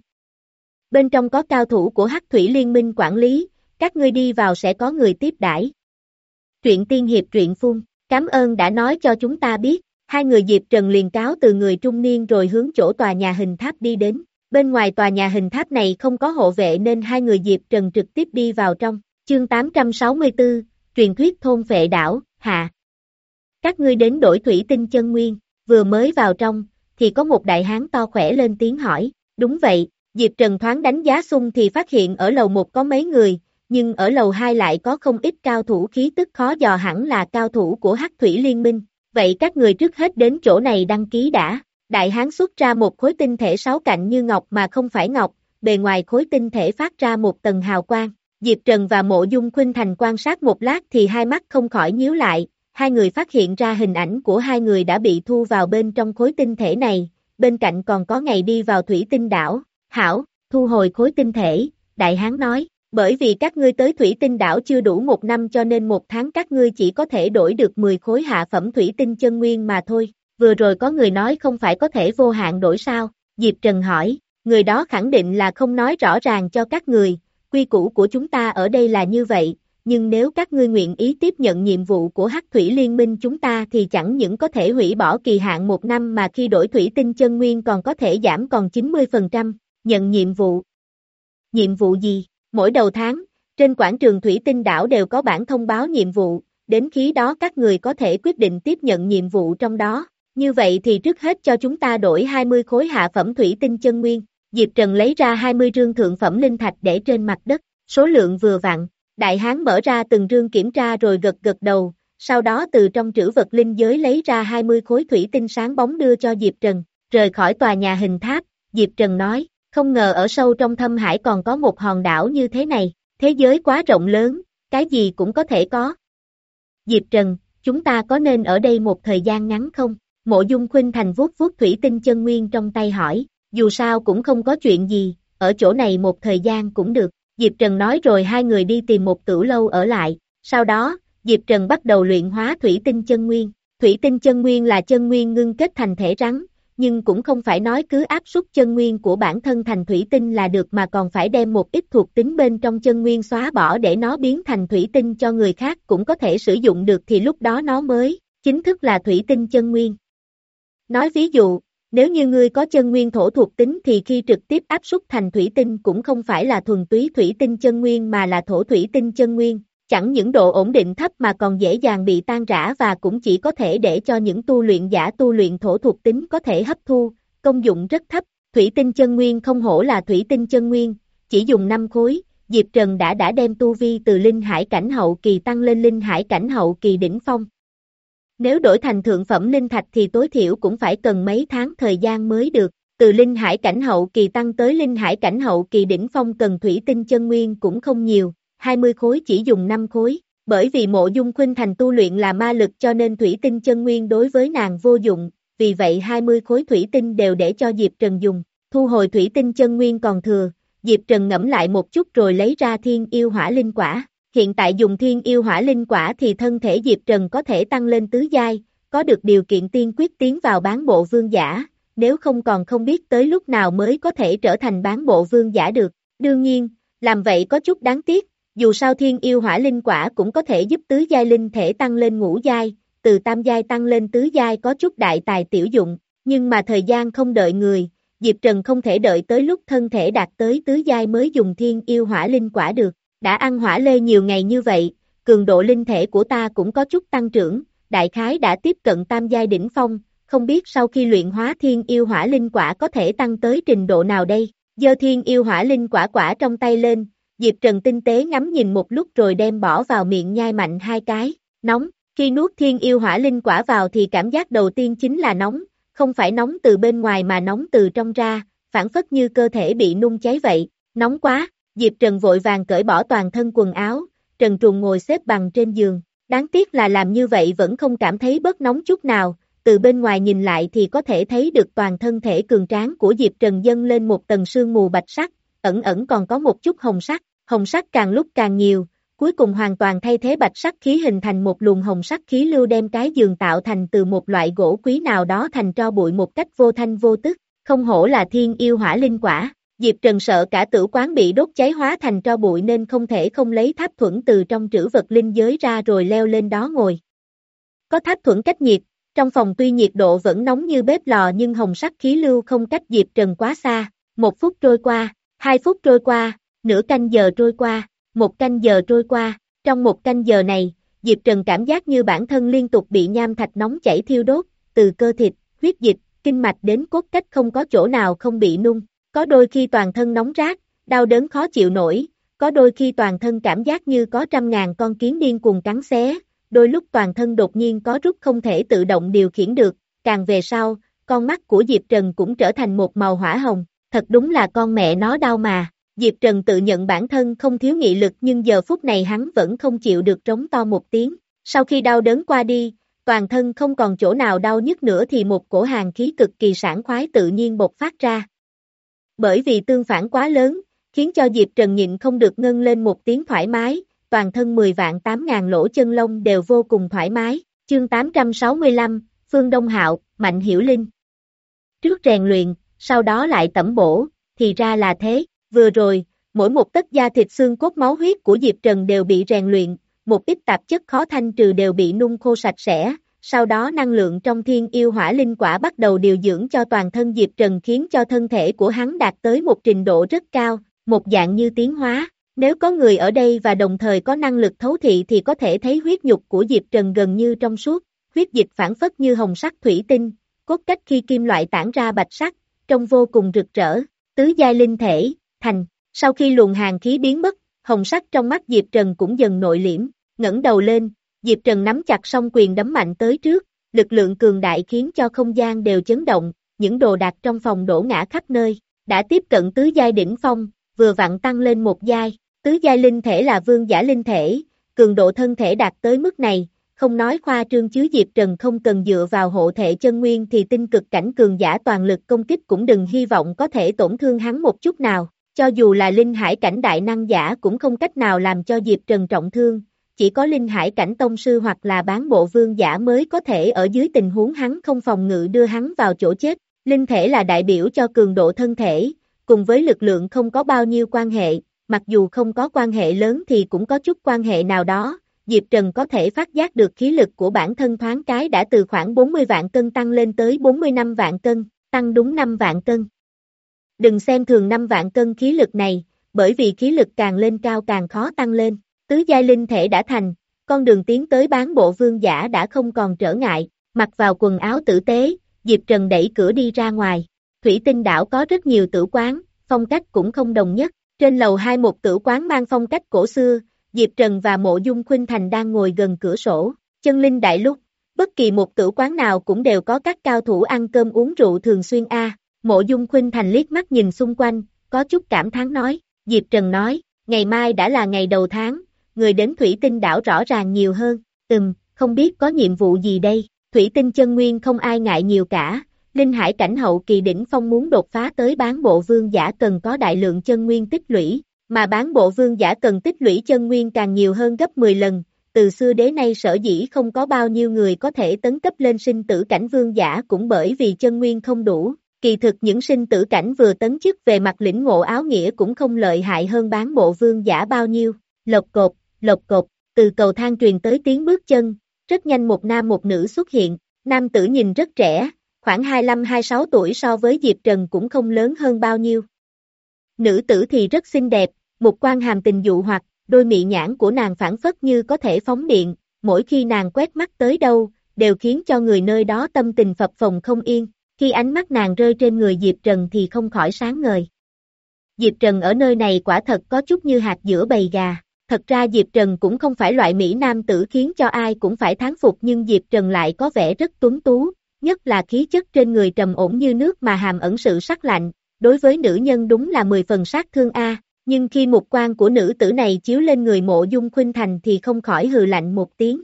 Bên trong có cao thủ của Hắc Thủy Liên Minh quản lý, các ngươi đi vào sẽ có người tiếp đãi. Truyện tiên hiệp truyện phun. Cảm ơn đã nói cho chúng ta biết, hai người Diệp Trần liền cáo từ người trung niên rồi hướng chỗ tòa nhà hình tháp đi đến, bên ngoài tòa nhà hình tháp này không có hộ vệ nên hai người Diệp Trần trực tiếp đi vào trong, chương tám trăm sáu mươi tư, truyền thuyết thôn phệ đảo, hạ. Các ngươi đến đổi thủy tinh chân nguyên, vừa mới vào trong, thì có một đại hán to khỏe lên tiếng hỏi, đúng vậy, Diệp Trần thoáng đánh giá xung thì phát hiện ở lầu một có mấy người, nhưng ở lầu hai lại có không ít cao thủ khí tức khó dò hẳn là cao thủ của Hắc Thủy Liên Minh, vậy các người trước hết đến chỗ này đăng ký đã, đại hán xuất ra một khối tinh thể sáu cạnh như ngọc mà không phải ngọc, bề ngoài khối tinh thể phát ra một tầng hào quang, Diệp Trần và Mộ Dung Khuynh Thành quan sát một lát thì hai mắt không khỏi nhíu lại, hai người phát hiện ra hình ảnh của hai người đã bị thu vào bên trong khối tinh thể này, bên cạnh còn có ngày đi vào thủy tinh đảo, hảo, thu hồi khối tinh thể, đại hán nói. Bởi vì các ngươi tới thủy tinh đảo chưa đủ một năm cho nên một tháng các ngươi chỉ có thể đổi được mười khối hạ phẩm thủy tinh chân nguyên mà thôi. Vừa rồi có người nói không phải có thể vô hạn đổi sao? Diệp Trần hỏi, người đó khẳng định là không nói rõ ràng cho các người, quy củ của chúng ta ở đây là như vậy, nhưng nếu các ngươi nguyện ý tiếp nhận nhiệm vụ của Hắc Thủy Liên Minh chúng ta thì chẳng những có thể hủy bỏ kỳ hạn một năm mà khi đổi thủy tinh chân nguyên còn có thể giảm còn chín mươi phần trăm, nhận nhiệm vụ. Nhiệm vụ gì? Mỗi đầu tháng, trên quảng trường Thủy Tinh đảo đều có bản thông báo nhiệm vụ, đến khi đó các người có thể quyết định tiếp nhận nhiệm vụ trong đó. Như vậy thì trước hết cho chúng ta đổi hai mươi khối hạ phẩm Thủy Tinh chân nguyên. Diệp Trần lấy ra hai mươi rương thượng phẩm linh thạch để trên mặt đất, số lượng vừa vặn. Đại hán mở ra từng rương kiểm tra rồi gật gật đầu, sau đó từ trong trữ vật linh giới lấy ra hai mươi khối thủy tinh sáng bóng đưa cho Diệp Trần. Rời khỏi tòa nhà hình tháp, Diệp Trần nói. Không ngờ ở sâu trong thâm hải còn có một hòn đảo như thế này, thế giới quá rộng lớn, cái gì cũng có thể có. Diệp Trần, chúng ta có nên ở đây một thời gian ngắn không? Mộ Dung Khuynh Thành vuốt vuốt thủy tinh chân nguyên trong tay hỏi, dù sao cũng không có chuyện gì, ở chỗ này một thời gian cũng được. Diệp Trần nói rồi hai người đi tìm một tửu lâu ở lại, sau đó, Diệp Trần bắt đầu luyện hóa thủy tinh chân nguyên. Thủy tinh chân nguyên là chân nguyên ngưng kết thành thể rắn, nhưng cũng không phải nói cứ áp suất chân nguyên của bản thân thành thủy tinh là được mà còn phải đem một ít thuộc tính bên trong chân nguyên xóa bỏ để nó biến thành thủy tinh cho người khác cũng có thể sử dụng được thì lúc đó nó mới chính thức là thủy tinh chân nguyên. Nói ví dụ, nếu như ngươi có chân nguyên thổ thuộc tính thì khi trực tiếp áp suất thành thủy tinh cũng không phải là thuần túy thủy tinh chân nguyên mà là thổ thủy tinh chân nguyên, chẳng những độ ổn định thấp mà còn dễ dàng bị tan rã và cũng chỉ có thể để cho những tu luyện giả tu luyện thổ thuộc tính có thể hấp thu, công dụng rất thấp. Thủy tinh chân nguyên không hổ là thủy tinh chân nguyên, chỉ dùng năm khối, Diệp Trần đã đã đem tu vi từ linh hải cảnh hậu kỳ tăng lên linh hải cảnh hậu kỳ đỉnh phong. Nếu đổi thành thượng phẩm linh thạch thì tối thiểu cũng phải cần mấy tháng thời gian mới được, từ linh hải cảnh hậu kỳ tăng tới linh hải cảnh hậu kỳ đỉnh phong cần thủy tinh chân nguyên cũng không nhiều, hai mươi khối chỉ dùng năm khối, bởi vì Mộ Dung Khuynh Thành tu luyện là ma lực cho nên thủy tinh chân nguyên đối với nàng vô dụng, vì vậy hai mươi khối thủy tinh đều để cho Diệp Trần dùng, thu hồi thủy tinh chân nguyên còn thừa, Diệp Trần ngẫm lại một chút rồi lấy ra thiên yêu hỏa linh quả. Hiện tại dùng thiên yêu hỏa linh quả thì thân thể Diệp Trần có thể tăng lên tứ giai, có được điều kiện tiên quyết tiến vào bán bộ vương giả, nếu không còn không biết tới lúc nào mới có thể trở thành bán bộ vương giả được. Đương nhiên, làm vậy có chút đáng tiếc, dù sao thiên yêu hỏa linh quả cũng có thể giúp tứ giai linh thể tăng lên ngũ giai, từ tam giai tăng lên tứ giai có chút đại tài tiểu dụng, nhưng mà thời gian không đợi người, Diệp Trần không thể đợi tới lúc thân thể đạt tới tứ giai mới dùng thiên yêu hỏa linh quả được. Đã ăn hỏa lê nhiều ngày như vậy, cường độ linh thể của ta cũng có chút tăng trưởng, đại khái đã tiếp cận tam giai đỉnh phong, không biết sau khi luyện hóa thiên yêu hỏa linh quả có thể tăng tới trình độ nào đây. Giơ thiên yêu hỏa linh quả quả trong tay lên, Diệp Trần tinh tế ngắm nhìn một lúc rồi đem bỏ vào miệng nhai mạnh hai cái, nóng, khi nuốt thiên yêu hỏa linh quả vào thì cảm giác đầu tiên chính là nóng, không phải nóng từ bên ngoài mà nóng từ trong ra, phản phất như cơ thể bị nung cháy vậy, nóng quá. Diệp Trần vội vàng cởi bỏ toàn thân quần áo, trần truồng ngồi xếp bằng trên giường, đáng tiếc là làm như vậy vẫn không cảm thấy bớt nóng chút nào, từ bên ngoài nhìn lại thì có thể thấy được toàn thân thể cường tráng của Diệp Trần dâng lên một tầng sương mù bạch sắc, ẩn ẩn còn có một chút hồng sắc, hồng sắc càng lúc càng nhiều, cuối cùng hoàn toàn thay thế bạch sắc khí hình thành một luồng hồng sắc khí lưu đem cái giường tạo thành từ một loại gỗ quý nào đó thành tro bụi một cách vô thanh vô tức, không hổ là thiên yêu hỏa linh quả. Diệp Trần sợ cả tử quán bị đốt cháy hóa thành tro bụi nên không thể không lấy tháp thuẫn từ trong trữ vật linh giới ra rồi leo lên đó ngồi. Có tháp thuẫn cách nhiệt, trong phòng tuy nhiệt độ vẫn nóng như bếp lò nhưng hồng sắc khí lưu không cách Diệp Trần quá xa. Một phút trôi qua, hai phút trôi qua, nửa canh giờ trôi qua, một canh giờ trôi qua. Trong một canh giờ này, Diệp Trần cảm giác như bản thân liên tục bị nham thạch nóng chảy thiêu đốt, từ cơ thịt, huyết dịch, kinh mạch đến cốt cách không có chỗ nào không bị nung. Có đôi khi toàn thân nóng rát, đau đớn khó chịu nổi, có đôi khi toàn thân cảm giác như có trăm ngàn con kiến điên cuồng cắn xé, đôi lúc toàn thân đột nhiên có rút không thể tự động điều khiển được, càng về sau, con mắt của Diệp Trần cũng trở thành một màu hỏa hồng, thật đúng là con mẹ nó đau mà. Diệp Trần tự nhận bản thân không thiếu nghị lực nhưng giờ phút này hắn vẫn không chịu được trống to một tiếng, sau khi đau đớn qua đi, toàn thân không còn chỗ nào đau nhức nữa thì một cổ hàn khí cực kỳ sảng khoái tự nhiên bộc phát ra. Bởi vì tương phản quá lớn, khiến cho Diệp Trần nhịn không được ngân lên một tiếng thoải mái, toàn thân mười vạn tám ngàn lỗ chân lông đều vô cùng thoải mái. Chương tám trăm sáu mươi lăm, Phương Đông Hạo, Mạnh Hiểu Linh. Trước rèn luyện, sau đó lại tẩm bổ, thì ra là thế, vừa rồi, mỗi một tấc da thịt xương cốt máu huyết của Diệp Trần đều bị rèn luyện, một ít tạp chất khó thanh trừ đều bị nung khô sạch sẽ. Sau đó năng lượng trong thiên yêu hỏa linh quả bắt đầu điều dưỡng cho toàn thân Diệp Trần khiến cho thân thể của hắn đạt tới một trình độ rất cao, một dạng như tiến hóa. Nếu có người ở đây và đồng thời có năng lực thấu thị thì có thể thấy huyết nhục của Diệp Trần gần như trong suốt, huyết dịch phản phất như hồng sắc thủy tinh, cốt cách khi kim loại tản ra bạch sắc, trông vô cùng rực rỡ, tứ giai linh thể, thành. Sau khi luồng hàn khí biến mất, hồng sắc trong mắt Diệp Trần cũng dần nội liễm, ngẩng đầu lên. Diệp Trần nắm chặt song quyền đấm mạnh tới trước, lực lượng cường đại khiến cho không gian đều chấn động, những đồ đạc trong phòng đổ ngã khắp nơi, đã tiếp cận tứ giai đỉnh phong, vừa vặn tăng lên một giai, tứ giai linh thể là vương giả linh thể, cường độ thân thể đạt tới mức này, không nói khoa trương chứ Diệp Trần không cần dựa vào hộ thể chân nguyên thì tinh cực cảnh cường giả toàn lực công kích cũng đừng hy vọng có thể tổn thương hắn một chút nào, cho dù là linh hải cảnh đại năng giả cũng không cách nào làm cho Diệp Trần trọng thương, chỉ có linh hải cảnh tông sư hoặc là bán bộ vương giả mới có thể ở dưới tình huống hắn không phòng ngự đưa hắn vào chỗ chết, linh thể là đại biểu cho cường độ thân thể, cùng với lực lượng không có bao nhiêu quan hệ, mặc dù không có quan hệ lớn thì cũng có chút quan hệ nào đó. Diệp Trần có thể phát giác được khí lực của bản thân thoáng cái đã từ khoảng bốn mươi vạn cân tăng lên tới bốn mươi lăm vạn cân, tăng đúng năm vạn cân. Đừng xem thường năm vạn cân khí lực này, bởi vì khí lực càng lên cao càng khó tăng lên. Tứ giai linh thể đã thành, con đường tiến tới bán bộ vương giả đã không còn trở ngại, mặc vào quần áo tử tế, Diệp Trần đẩy cửa đi ra ngoài. Thủy Tinh đảo có rất nhiều tử quán, phong cách cũng không đồng nhất. Trên lầu hai một tử quán mang phong cách cổ xưa, Diệp Trần và Mộ Dung Khuynh Thành đang ngồi gần cửa sổ, chân linh đại lúc, bất kỳ một tử quán nào cũng đều có các cao thủ ăn cơm uống rượu thường xuyên a. Mộ Dung Khuynh Thành liếc mắt nhìn xung quanh, có chút cảm thán nói, Diệp Trần nói, ngày mai đã là ngày đầu tháng, người đến Thủy Tinh đảo rõ ràng nhiều hơn, ừm, không biết có nhiệm vụ gì đây, Thủy Tinh chân nguyên không ai ngại nhiều cả, linh hải cảnh hậu kỳ đỉnh phong muốn đột phá tới bán bộ vương giả cần có đại lượng chân nguyên tích lũy. Mà bán bộ vương giả cần tích lũy chân nguyên càng nhiều hơn gấp mười lần, từ xưa đến nay sở dĩ không có bao nhiêu người có thể tấn cấp lên sinh tử cảnh vương giả cũng bởi vì chân nguyên không đủ, kỳ thực những sinh tử cảnh vừa tấn chức về mặt lĩnh ngộ áo nghĩa cũng không lợi hại hơn bán bộ vương giả bao nhiêu, lộc cột, lộc cột, từ cầu thang truyền tới tiếng bước chân, rất nhanh một nam một nữ xuất hiện, nam tử nhìn rất trẻ, khoảng hai mươi lăm hai mươi sáu tuổi so với Diệp Trần cũng không lớn hơn bao nhiêu. Nữ tử thì rất xinh đẹp, một quan hàm tình dụ hoặc, đôi mị nhãn của nàng phảng phất như có thể phóng điện, mỗi khi nàng quét mắt tới đâu, đều khiến cho người nơi đó tâm tình phập phồng không yên, khi ánh mắt nàng rơi trên người Diệp Trần thì không khỏi sáng ngời. Diệp Trần ở nơi này quả thật có chút như hạt giữa bầy gà, thật ra Diệp Trần cũng không phải loại mỹ nam tử khiến cho ai cũng phải thán phục nhưng Diệp Trần lại có vẻ rất tuấn tú, nhất là khí chất trên người trầm ổn như nước mà hàm ẩn sự sắc lạnh, đối với nữ nhân đúng là mười phần sát thương a. Nhưng khi mục quang của nữ tử này chiếu lên người Mộ Dung Khuynh Thành thì không khỏi hừ lạnh một tiếng.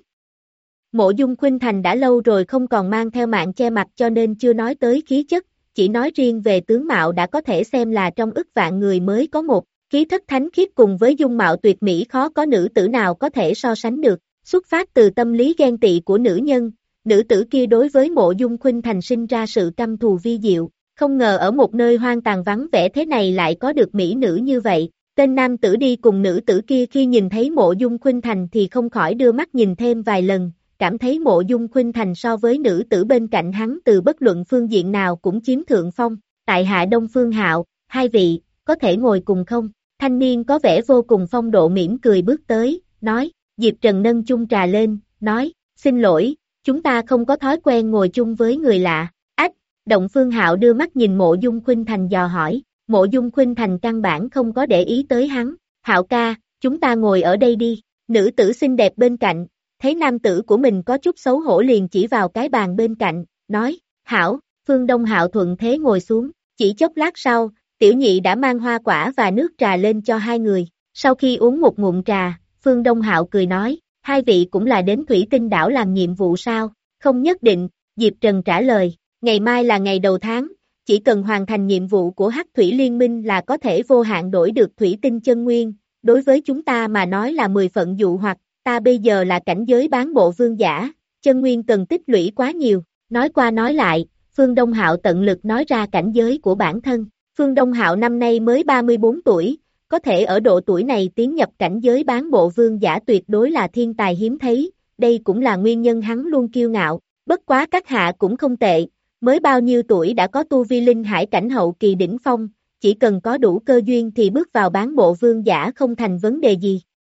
Mộ Dung Khuynh Thành đã lâu rồi không còn mang theo mạng che mặt cho nên chưa nói tới khí chất, chỉ nói riêng về tướng mạo đã có thể xem là trong ức vạn người mới có một, khí thất thánh khiết cùng với dung mạo tuyệt mỹ khó có nữ tử nào có thể so sánh được, xuất phát từ tâm lý ghen tị của nữ nhân, nữ tử kia đối với Mộ Dung Khuynh Thành sinh ra sự căm thù vi diệu. Không ngờ ở một nơi hoang tàn vắng vẻ thế này lại có được mỹ nữ như vậy, tên nam tử đi cùng nữ tử kia khi nhìn thấy Mộ Dung Khuynh Thành thì không khỏi đưa mắt nhìn thêm vài lần, cảm thấy Mộ Dung Khuynh Thành so với nữ tử bên cạnh hắn từ bất luận phương diện nào cũng chiếm thượng phong, tại hạ Đông Phương Hạo, hai vị, có thể ngồi cùng không? Thanh niên có vẻ vô cùng phong độ mỉm cười bước tới, nói, Diệp Trần nâng chung trà lên, nói, xin lỗi, chúng ta không có thói quen ngồi chung với người lạ. Động Phương Hạo đưa mắt nhìn Mộ Dung Khuynh Thành dò hỏi, Mộ Dung Khuynh Thành căn bản không có để ý tới hắn, Hạo ca, chúng ta ngồi ở đây đi, nữ tử xinh đẹp bên cạnh, thấy nam tử của mình có chút xấu hổ liền chỉ vào cái bàn bên cạnh, nói, Hảo, Phương Đông Hạo thuận thế ngồi xuống, chỉ chốc lát sau, tiểu nhị đã mang hoa quả và nước trà lên cho hai người, sau khi uống một ngụm trà, Phương Đông Hạo cười nói, hai vị cũng là đến Thủy Tinh đảo làm nhiệm vụ sao, không nhất định, Diệp Trần trả lời. Ngày mai là ngày đầu tháng, chỉ cần hoàn thành nhiệm vụ của Hắc Thủy Liên Minh là có thể vô hạn đổi được thủy tinh chân nguyên, đối với chúng ta mà nói là mười phận dụ hoặc, ta bây giờ là cảnh giới bán bộ vương giả, chân nguyên cần tích lũy quá nhiều, nói qua nói lại, Phương Đông Hạo tận lực nói ra cảnh giới của bản thân, Phương Đông Hạo năm nay mới ba mươi bốn tuổi, có thể ở độ tuổi này tiến nhập cảnh giới bán bộ vương giả tuyệt đối là thiên tài hiếm thấy, đây cũng là nguyên nhân hắn luôn kiêu ngạo, bất quá các hạ cũng không tệ. Mới bao nhiêu tuổi đã có tu vi linh hải cảnh hậu kỳ đỉnh phong, chỉ cần có đủ cơ duyên thì bước vào bán bộ vương giả không thành vấn đề gì.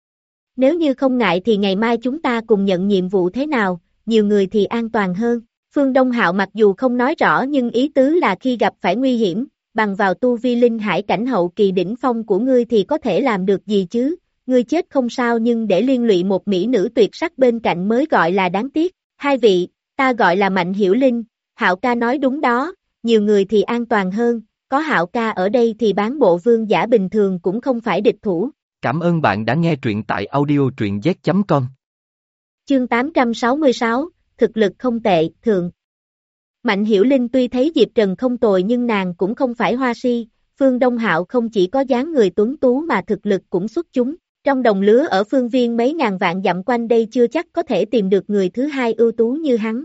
Nếu như không ngại thì ngày mai chúng ta cùng nhận nhiệm vụ thế nào, nhiều người thì an toàn hơn. Phương Đông Hạo mặc dù không nói rõ nhưng ý tứ là khi gặp phải nguy hiểm, bằng vào tu vi linh hải cảnh hậu kỳ đỉnh phong của ngươi thì có thể làm được gì chứ, ngươi chết không sao nhưng để liên lụy một mỹ nữ tuyệt sắc bên cạnh mới gọi là đáng tiếc. Hai vị, ta gọi là Mạnh Hiểu Linh. Hạo ca nói đúng đó, nhiều người thì an toàn hơn, có Hạo ca ở đây thì bán bộ vương giả bình thường cũng không phải địch thủ. Cảm ơn bạn đã nghe truyện tại audio truyện z chấm com. Chương tám trăm sáu mươi sáu, thực lực không tệ, thượng. Mạnh Hiểu Linh tuy thấy Diệp Trần không tồi nhưng nàng cũng không phải hoa si, Phương Đông Hạo không chỉ có dáng người tuấn tú mà thực lực cũng xuất chúng, trong đồng lứa ở phương viên mấy ngàn vạn dặm quanh đây chưa chắc có thể tìm được người thứ hai ưu tú như hắn.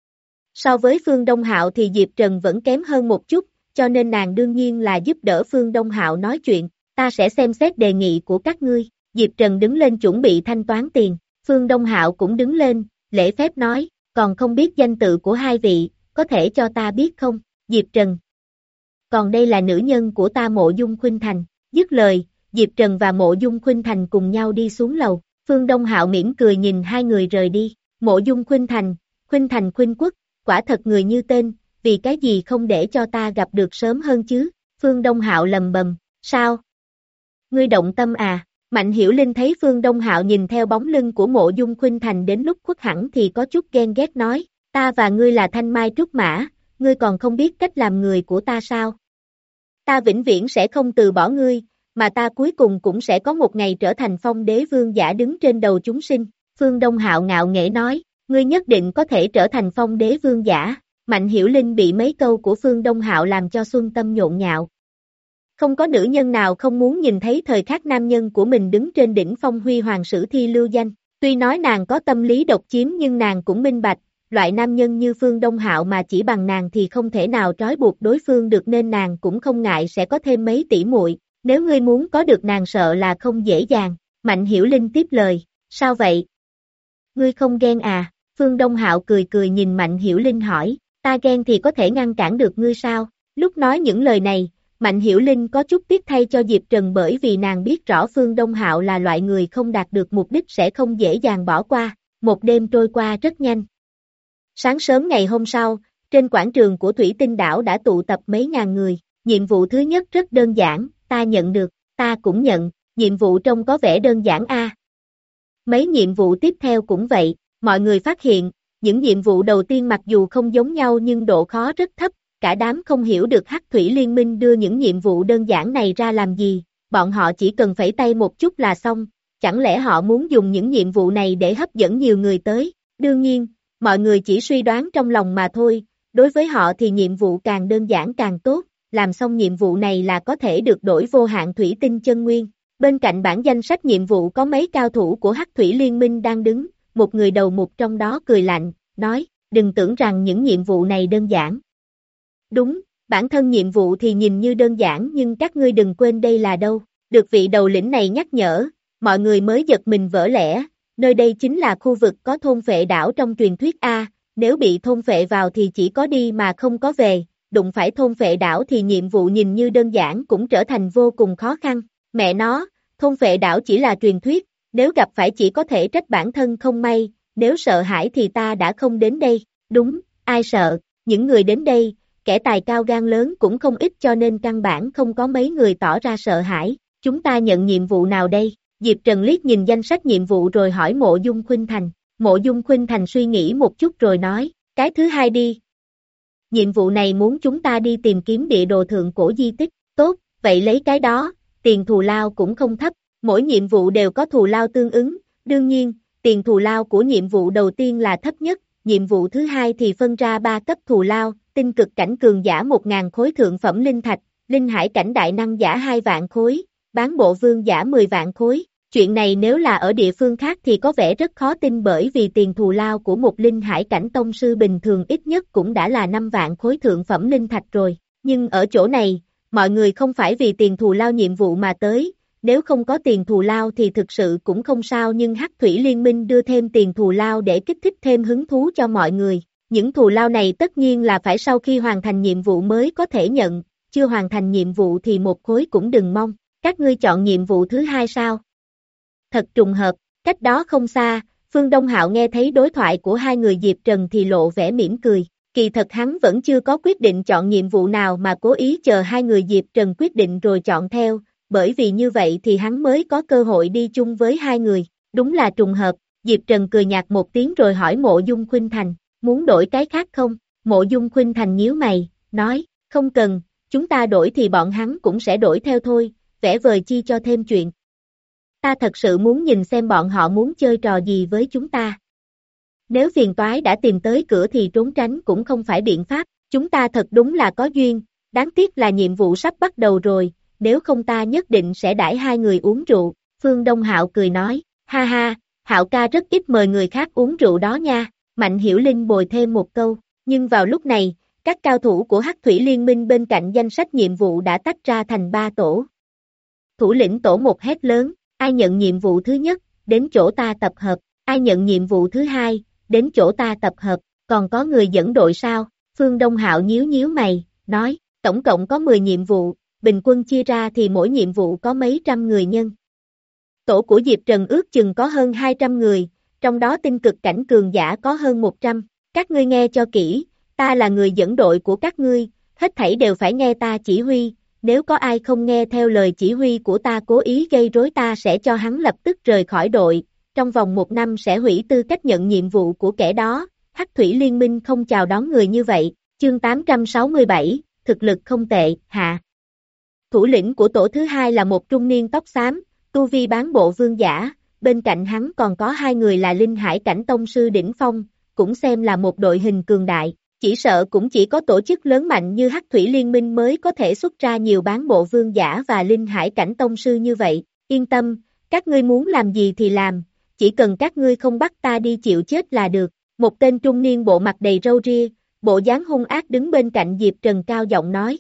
So với Phương Đông Hạo thì Diệp Trần vẫn kém hơn một chút, cho nên nàng đương nhiên là giúp đỡ Phương Đông Hạo nói chuyện, ta sẽ xem xét đề nghị của các ngươi. Diệp Trần đứng lên chuẩn bị thanh toán tiền, Phương Đông Hạo cũng đứng lên, lễ phép nói, còn không biết danh tự của hai vị, có thể cho ta biết không? Diệp Trần. Còn đây là nữ nhân của ta Mộ Dung Khuynh Thành. Dứt lời, Diệp Trần và Mộ Dung Khuynh Thành cùng nhau đi xuống lầu, Phương Đông Hạo mỉm cười nhìn hai người rời đi, Mộ Dung Khuynh Thành, Khuynh Thành Khuynh Quốc, quả thật người như tên, vì cái gì không để cho ta gặp được sớm hơn chứ? Phương Đông Hạo lầm bầm, sao? Ngươi động tâm à? Mạnh Hiểu Linh thấy Phương Đông Hạo nhìn theo bóng lưng của Mộ Dung Khuynh Thành đến lúc khuất hẳn thì có chút ghen ghét nói, ta và ngươi là thanh mai trúc mã, ngươi còn không biết cách làm người của ta sao? Ta vĩnh viễn sẽ không từ bỏ ngươi, mà ta cuối cùng cũng sẽ có một ngày trở thành phong đế vương giả đứng trên đầu chúng sinh. Phương Đông Hạo ngạo nghễ nói, ngươi nhất định có thể trở thành phong đế vương giả. Mạnh Hiểu Linh bị mấy câu của Phương Đông Hạo làm cho xuân tâm nhộn nhạo. Không có nữ nhân nào không muốn nhìn thấy thời khắc nam nhân của mình đứng trên đỉnh phong huy hoàng sử thi lưu danh. Tuy nói nàng có tâm lý độc chiếm nhưng nàng cũng minh bạch, loại nam nhân như Phương Đông Hạo mà chỉ bằng nàng thì không thể nào trói buộc đối phương được nên nàng cũng không ngại sẽ có thêm mấy tỷ muội. Nếu ngươi muốn có được nàng sợ là không dễ dàng. Mạnh Hiểu Linh tiếp lời, sao vậy? Ngươi không ghen à? Phương Đông Hạo cười cười nhìn Mạnh Hiểu Linh hỏi, ta ghen thì có thể ngăn cản được ngươi sao? Lúc nói những lời này, Mạnh Hiểu Linh có chút tiếc thay cho Diệp Trần bởi vì nàng biết rõ Phương Đông Hạo là loại người không đạt được mục đích sẽ không dễ dàng bỏ qua. Một đêm trôi qua rất nhanh. Sáng sớm ngày hôm sau, trên quảng trường của Thủy Tinh Đảo đã tụ tập mấy ngàn người. Nhiệm vụ thứ nhất rất đơn giản, ta nhận được, ta cũng nhận, nhiệm vụ trông có vẻ đơn giản a. Mấy nhiệm vụ tiếp theo cũng vậy, mọi người phát hiện, những nhiệm vụ đầu tiên mặc dù không giống nhau nhưng độ khó rất thấp, cả đám không hiểu được Hắc Thủy Liên Minh đưa những nhiệm vụ đơn giản này ra làm gì, bọn họ chỉ cần phẩy tay một chút là xong, chẳng lẽ họ muốn dùng những nhiệm vụ này để hấp dẫn nhiều người tới, đương nhiên, mọi người chỉ suy đoán trong lòng mà thôi, đối với họ thì nhiệm vụ càng đơn giản càng tốt, làm xong nhiệm vụ này là có thể được đổi vô hạn thủy tinh chân nguyên. Bên cạnh bảng danh sách nhiệm vụ có mấy cao thủ của Hắc Thủy Liên Minh đang đứng, một người đầu mục trong đó cười lạnh, nói, đừng tưởng rằng những nhiệm vụ này đơn giản. Đúng, bản thân nhiệm vụ thì nhìn như đơn giản nhưng các ngươi đừng quên đây là đâu. Được vị đầu lĩnh này nhắc nhở, mọi người mới giật mình vỡ lẽ, nơi đây chính là khu vực có thôn phệ đảo trong truyền thuyết A, nếu bị thôn phệ vào thì chỉ có đi mà không có về, đụng phải thôn phệ đảo thì nhiệm vụ nhìn như đơn giản cũng trở thành vô cùng khó khăn. Mẹ nó, thôn phệ đảo chỉ là truyền thuyết, nếu gặp phải chỉ có thể trách bản thân không may, nếu sợ hãi thì ta đã không đến đây. Đúng, ai sợ, những người đến đây, kẻ tài cao gan lớn cũng không ít cho nên căn bản không có mấy người tỏ ra sợ hãi. Chúng ta nhận nhiệm vụ nào đây? Diệp Trần liếc nhìn danh sách nhiệm vụ rồi hỏi Mộ Dung Khuynh Thành. Mộ Dung Khuynh Thành suy nghĩ một chút rồi nói, cái thứ hai đi. Nhiệm vụ này muốn chúng ta đi tìm kiếm địa đồ thượng cổ di tích, tốt, vậy lấy cái đó, tiền thù lao cũng không thấp, mỗi nhiệm vụ đều có thù lao tương ứng, đương nhiên, tiền thù lao của nhiệm vụ đầu tiên là thấp nhất, nhiệm vụ thứ hai thì phân ra ba cấp thù lao, tinh cực cảnh cường giả một nghìn khối thượng phẩm linh thạch, linh hải cảnh đại năng giả hai vạn khối, bán bộ vương giả mười vạn khối. Chuyện này nếu là ở địa phương khác thì có vẻ rất khó tin bởi vì tiền thù lao của một linh hải cảnh tông sư bình thường ít nhất cũng đã là năm vạn khối thượng phẩm linh thạch rồi. Nhưng ở chỗ này, mọi người không phải vì tiền thù lao nhiệm vụ mà tới, nếu không có tiền thù lao thì thực sự cũng không sao nhưng Hắc Thủy Liên Minh đưa thêm tiền thù lao để kích thích thêm hứng thú cho mọi người. Những thù lao này tất nhiên là phải sau khi hoàn thành nhiệm vụ mới có thể nhận, chưa hoàn thành nhiệm vụ thì một khối cũng đừng mong. Các ngươi chọn nhiệm vụ thứ hai sao? Thật trùng hợp, cách đó không xa, Phương Đông Hạo nghe thấy đối thoại của hai người Diệp Trần thì lộ vẻ mỉm cười. Kỳ thật hắn vẫn chưa có quyết định chọn nhiệm vụ nào mà cố ý chờ hai người Diệp Trần quyết định rồi chọn theo, bởi vì như vậy thì hắn mới có cơ hội đi chung với hai người. Đúng là trùng hợp, Diệp Trần cười nhạt một tiếng rồi hỏi Mộ Dung Khuynh Thành, muốn đổi cái khác không? Mộ Dung Khuynh Thành nhíu mày, nói, không cần, chúng ta đổi thì bọn hắn cũng sẽ đổi theo thôi, vẽ vời chi cho thêm chuyện. Ta thật sự muốn nhìn xem bọn họ muốn chơi trò gì với chúng ta. Nếu phiền toái đã tìm tới cửa thì trốn tránh cũng không phải biện pháp, chúng ta thật đúng là có duyên, đáng tiếc là nhiệm vụ sắp bắt đầu rồi, nếu không ta nhất định sẽ đãi hai người uống rượu, Phương Đông Hạo cười nói, ha ha, Hạo ca rất ít mời người khác uống rượu đó nha, Mạnh Hiểu Linh bồi thêm một câu, nhưng vào lúc này, các cao thủ của Hắc Thủy Liên Minh bên cạnh danh sách nhiệm vụ đã tách ra thành ba tổ. Thủ lĩnh tổ một hét lớn, ai nhận nhiệm vụ thứ nhất, đến chỗ ta tập hợp, ai nhận nhiệm vụ thứ hai, đến chỗ ta tập hợp, còn có người dẫn đội sao? Phương Đông Hạo nhíu nhíu mày, nói, tổng cộng có mười nhiệm vụ, bình quân chia ra thì mỗi nhiệm vụ có mấy trăm người nhân. Tổ của Diệp Trần ước chừng có hơn hai trăm người, trong đó tinh cực cảnh cường giả có hơn một trăm. Các ngươi nghe cho kỹ, ta là người dẫn đội của các ngươi, hết thảy đều phải nghe ta chỉ huy, nếu có ai không nghe theo lời chỉ huy của ta cố ý gây rối ta sẽ cho hắn lập tức rời khỏi đội, trong vòng một năm sẽ hủy tư cách nhận nhiệm vụ của kẻ đó, Hắc Thủy Liên Minh không chào đón người như vậy, chương tám trăm sáu mươi bảy, thực lực không tệ, hạ. Thủ lĩnh của tổ thứ hai là một trung niên tóc xám, tu vi bán bộ vương giả, bên cạnh hắn còn có hai người là Linh Hải cảnh tông sư đỉnh phong, cũng xem là một đội hình cường đại, chỉ sợ cũng chỉ có tổ chức lớn mạnh như Hắc Thủy Liên Minh mới có thể xuất ra nhiều bán bộ vương giả và Linh Hải cảnh tông sư như vậy, yên tâm, các ngươi muốn làm gì thì làm, chỉ cần các ngươi không bắt ta đi chịu chết là được, một tên trung niên bộ mặt đầy râu ria, bộ dáng hung ác đứng bên cạnh Diệp Trần cao giọng nói.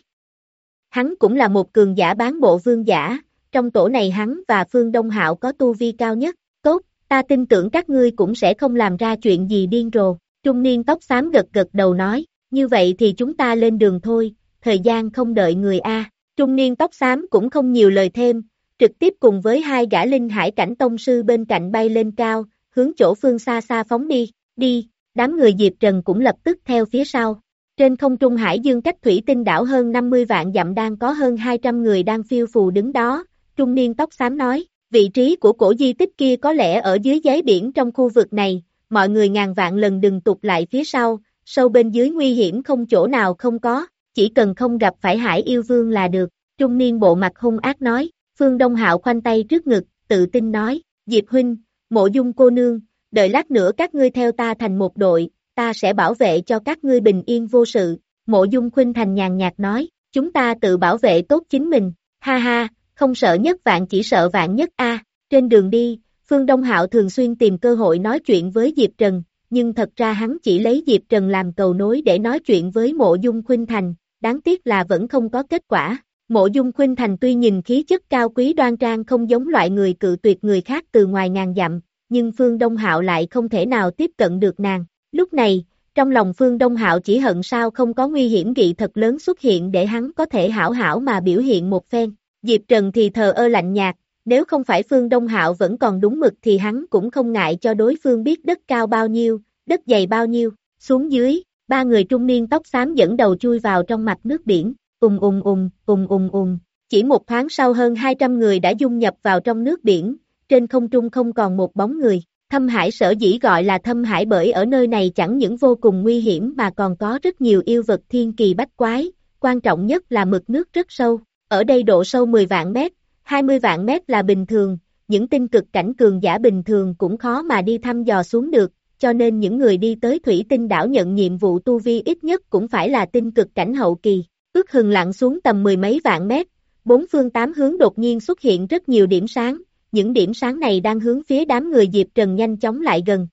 Hắn cũng là một cường giả bán bộ vương giả, trong tổ này hắn và Phương Đông Hạo có tu vi cao nhất, tốt, ta tin tưởng các ngươi cũng sẽ không làm ra chuyện gì điên rồ, trung niên tóc xám gật gật đầu nói, như vậy thì chúng ta lên đường thôi, thời gian không đợi người a. Trung niên tóc xám cũng không nhiều lời thêm, trực tiếp cùng với hai gã Linh Hải cảnh tông sư bên cạnh bay lên cao, hướng chỗ phương xa xa phóng đi, đi, đám người Diệp Trần cũng lập tức theo phía sau. Trên không trung hải dương cách thủy tinh đảo hơn năm mươi vạn dặm đang có hơn hai trăm người đang phiêu phù đứng đó, trung niên tóc xám nói, vị trí của cổ di tích kia có lẽ ở dưới đáy biển trong khu vực này, mọi người ngàn vạn lần đừng tụt lại phía sau, sâu bên dưới nguy hiểm không chỗ nào không có, chỉ cần không gặp phải Hải Yêu Vương là được, trung niên bộ mặt hung ác nói, Phương Đông Hạo khoanh tay trước ngực, tự tin nói, Diệp huynh, Mộ Dung cô nương, đợi lát nữa các ngươi theo ta thành một đội, ta sẽ bảo vệ cho các ngươi bình yên vô sự, Mộ Dung Khuynh Thành nhàn nhạt nói, chúng ta tự bảo vệ tốt chính mình, ha ha, không sợ nhất vạn chỉ sợ vạn nhất a. Trên đường đi, Phương Đông Hạo thường xuyên tìm cơ hội nói chuyện với Diệp Trần, nhưng thật ra hắn chỉ lấy Diệp Trần làm cầu nối để nói chuyện với Mộ Dung Khuynh Thành, đáng tiếc là vẫn không có kết quả. Mộ Dung Khuynh Thành tuy nhìn khí chất cao quý đoan trang không giống loại người cự tuyệt người khác từ ngoài ngàn dặm, nhưng Phương Đông Hạo lại không thể nào tiếp cận được nàng. Lúc này, trong lòng Phương Đông Hạo chỉ hận sao không có nguy hiểm nghị thật lớn xuất hiện để hắn có thể hảo hảo mà biểu hiện một phen. Diệp Trần thì thờ ơ lạnh nhạt, nếu không phải Phương Đông Hạo vẫn còn đúng mực thì hắn cũng không ngại cho đối phương biết đất cao bao nhiêu, đất dày bao nhiêu. Xuống dưới, ba người trung niên tóc xám dẫn đầu chui vào trong mặt nước biển, ùng ùng ùng, ùng ùng ùng. Chỉ một thoáng sau hơn hai trăm người đã dung nhập vào trong nước biển, trên không trung không còn một bóng người. Thâm Hải sở dĩ gọi là Thâm Hải bởi ở nơi này chẳng những vô cùng nguy hiểm mà còn có rất nhiều yêu vật thiên kỳ bách quái, quan trọng nhất là mực nước rất sâu. Ở đây độ sâu mười vạn mét, hai mươi vạn mét là bình thường, những tinh cực cảnh cường giả bình thường cũng khó mà đi thăm dò xuống được, cho nên những người đi tới thủy tinh đảo nhận nhiệm vụ tu vi ít nhất cũng phải là tinh cực cảnh hậu kỳ, ước hừng lặn xuống tầm mười mấy vạn mét, bốn phương tám hướng đột nhiên xuất hiện rất nhiều điểm sáng, những điểm sáng này đang hướng phía đám người Diệp Trần nhanh chóng lại gần.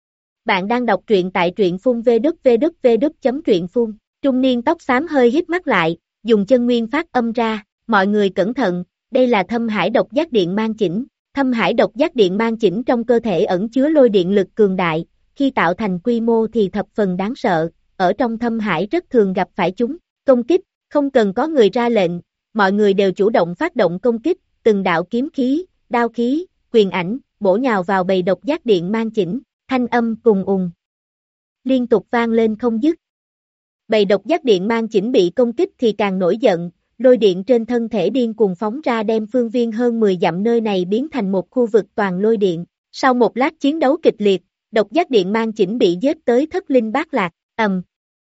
Bạn đang đọc truyện tại truyện phun vê kép vê kép vê kép chấm truyện phun, trung niên tóc xám hơi hít mắt lại, dùng chân nguyên phát âm ra, mọi người cẩn thận, đây là Thâm Hải độc giác điện mang chỉnh, Thâm Hải độc giác điện mang chỉnh trong cơ thể ẩn chứa lôi điện lực cường đại, khi tạo thành quy mô thì thập phần đáng sợ, ở trong Thâm Hải rất thường gặp phải chúng, công kích, không cần có người ra lệnh, mọi người đều chủ động phát động công kích, từng đạo kiếm khí, đao khí, quyền ảnh, bổ nhào vào bầy độc giác điện mang chỉnh, thanh âm cùng ùng liên tục vang lên không dứt. Bầy độc giác điện mang chỉnh bị công kích thì càng nổi giận, lôi điện trên thân thể điên cuồng phóng ra đem phương viên hơn mười dặm nơi này biến thành một khu vực toàn lôi điện. Sau một lát chiến đấu kịch liệt, độc giác điện mang chỉnh bị giết tới thất linh bát lạc, ầm,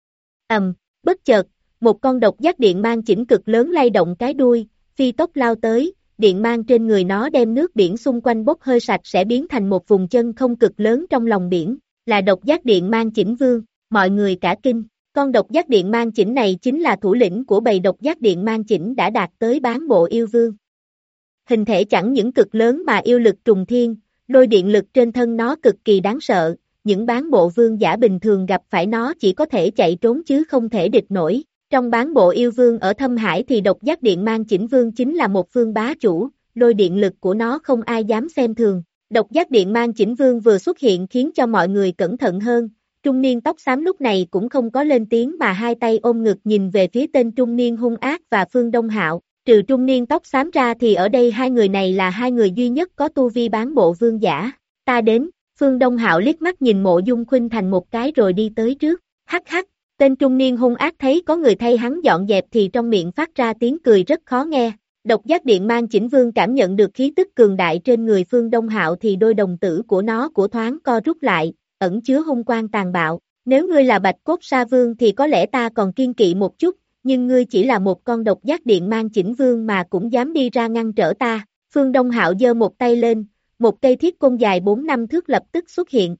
ầm, bất chợt, một con độc giác điện mang chỉnh cực lớn lay động cái đuôi, phi tốc lao tới, điện mang trên người nó đem nước biển xung quanh bốc hơi sạch sẽ biến thành một vùng chân không cực lớn trong lòng biển. Là độc giác điện mang chỉnh vương, mọi người cả kinh. Con độc giác điện mang chỉnh này chính là thủ lĩnh của bầy độc giác điện mang chỉnh đã đạt tới bán bộ yêu vương. Hình thể chẳng những cực lớn mà yêu lực trùng thiên, lôi điện lực trên thân nó cực kỳ đáng sợ, những bán bộ vương giả bình thường gặp phải nó chỉ có thể chạy trốn chứ không thể địch nổi. Trong bán bộ yêu vương ở Thâm Hải thì độc giác điện mang chỉnh vương chính là một vương bá chủ, lôi điện lực của nó không ai dám xem thường. Độc giác điện mang chỉnh vương vừa xuất hiện khiến cho mọi người cẩn thận hơn, trung niên tóc xám lúc này cũng không có lên tiếng mà hai tay ôm ngực nhìn về phía tên trung niên hung ác và Phương Đông Hạo. Trừ trung niên tóc xám ra thì ở đây hai người này là hai người duy nhất có tu vi bán bộ vương giả. Ta đến, Phương Đông Hạo liếc mắt nhìn Mộ Dung Khuynh Thành một cái rồi đi tới trước. Hắc hắc, tên trung niên hung ác thấy có người thay hắn dọn dẹp thì trong miệng phát ra tiếng cười rất khó nghe. Độc giác điện mang chỉnh vương cảm nhận được khí tức cường đại trên người Phương Đông Hạo thì đôi đồng tử của nó của thoáng co rút lại, ẩn chứa hung quang tàn bạo. Nếu ngươi là Bạch Cốt Sa Vương thì có lẽ ta còn kiên kỵ một chút, nhưng ngươi chỉ là một con độc giác điện mang chỉnh vương mà cũng dám đi ra ngăn trở ta. Phương Đông Hạo giơ một tay lên, một cây thiết côn dài bốn năm thước lập tức xuất hiện.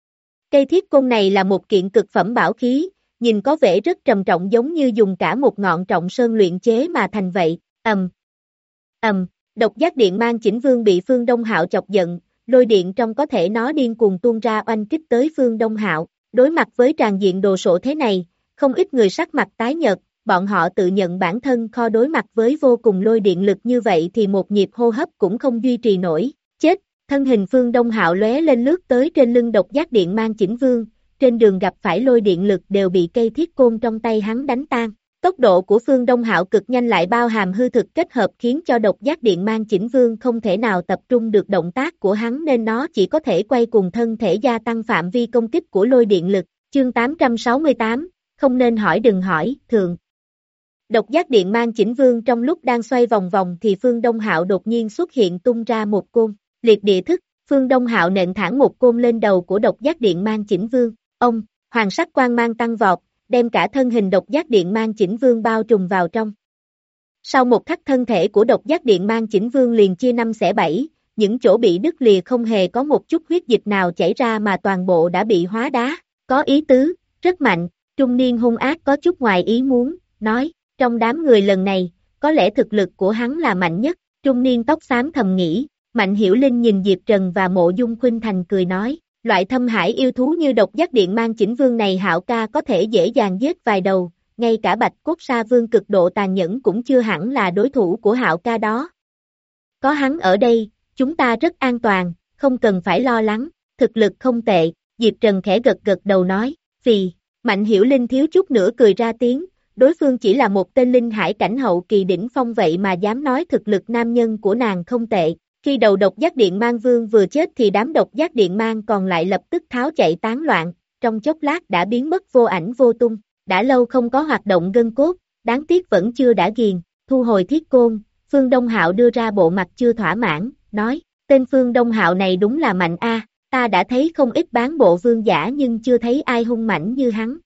Cây thiết côn này là một kiện cực phẩm bảo khí, nhìn có vẻ rất trầm trọng giống như dùng cả một ngọn trọng sơn luyện chế mà thành vậy. Ầm, ầm, độc giác điện mang chỉnh vương bị Phương Đông Hạo chọc giận, lôi điện trong có thể nó điên cuồng tuôn ra oanh kích tới Phương Đông Hạo. Đối mặt với tràn diện đồ sộ thế này, không ít người sắc mặt tái nhợt, bọn họ tự nhận bản thân kho đối mặt với vô cùng lôi điện lực như vậy thì một nhịp hô hấp cũng không duy trì nổi. Chết, thân hình Phương Đông Hạo lóe lên lướt tới trên lưng độc giác điện mang chỉnh vương, trên đường gặp phải lôi điện lực đều bị cây thiết côn trong tay hắn đánh tan. Tốc độ của Phương Đông Hạo cực nhanh lại bao hàm hư thực kết hợp khiến cho độc giác điện mang chỉnh vương không thể nào tập trung được động tác của hắn nên nó chỉ có thể quay cùng thân thể gia tăng phạm vi công kích của lôi điện lực. Chương tám trăm sáu mươi tám, không nên hỏi đừng hỏi, thường. Độc giác điện mang chỉnh vương trong lúc đang xoay vòng vòng thì Phương Đông Hạo đột nhiên xuất hiện tung ra một côn, liệt địa thức, Phương Đông Hạo nện thẳng một côn lên đầu của độc giác điện mang chỉnh vương. Ông, hoàng sắc quang mang tăng vọt, đem cả thân hình độc giác điện mang chỉnh vương bao trùm vào trong. Sau một khắc thân thể của độc giác điện mang chỉnh vương liền chia năm xẻ bảy, những chỗ bị đứt lìa không hề có một chút huyết dịch nào chảy ra mà toàn bộ đã bị hóa đá. Có ý tứ, rất mạnh, trung niên hung ác có chút ngoài ý muốn, nói, trong đám người lần này, có lẽ thực lực của hắn là mạnh nhất. Trung niên tóc xám thầm nghĩ, Mạnh Hiểu Linh nhìn Diệp Trần và Mộ Dung Khuynh Thành cười nói, loại Thâm Hải yêu thú như độc giác điện mang chỉnh vương này Hạo ca có thể dễ dàng giết vài đầu, ngay cả Bạch Cốt Sa Vương cực độ tàn nhẫn cũng chưa hẳn là đối thủ của Hạo ca đó. Có hắn ở đây, chúng ta rất an toàn, không cần phải lo lắng, thực lực không tệ. Diệp Trần khẽ gật gật đầu nói, vì, Mạnh Hiểu Linh thiếu chút nữa cười ra tiếng, đối phương chỉ là một tên linh hải cảnh hậu kỳ đỉnh phong vậy mà dám nói thực lực nam nhân của nàng không tệ. Khi đầu độc giác điện mang vương vừa chết thì đám độc giác điện mang còn lại lập tức tháo chạy tán loạn, trong chốc lát đã biến mất vô ảnh vô tung, đã lâu không có hoạt động gân cốt, đáng tiếc vẫn chưa đã ghiền, thu hồi thiết côn, Phương Đông Hạo đưa ra bộ mặt chưa thỏa mãn, nói, tên Phương Đông Hạo này đúng là mạnh a. Ta đã thấy không ít bán bộ vương giả nhưng chưa thấy ai hung mãnh như hắn.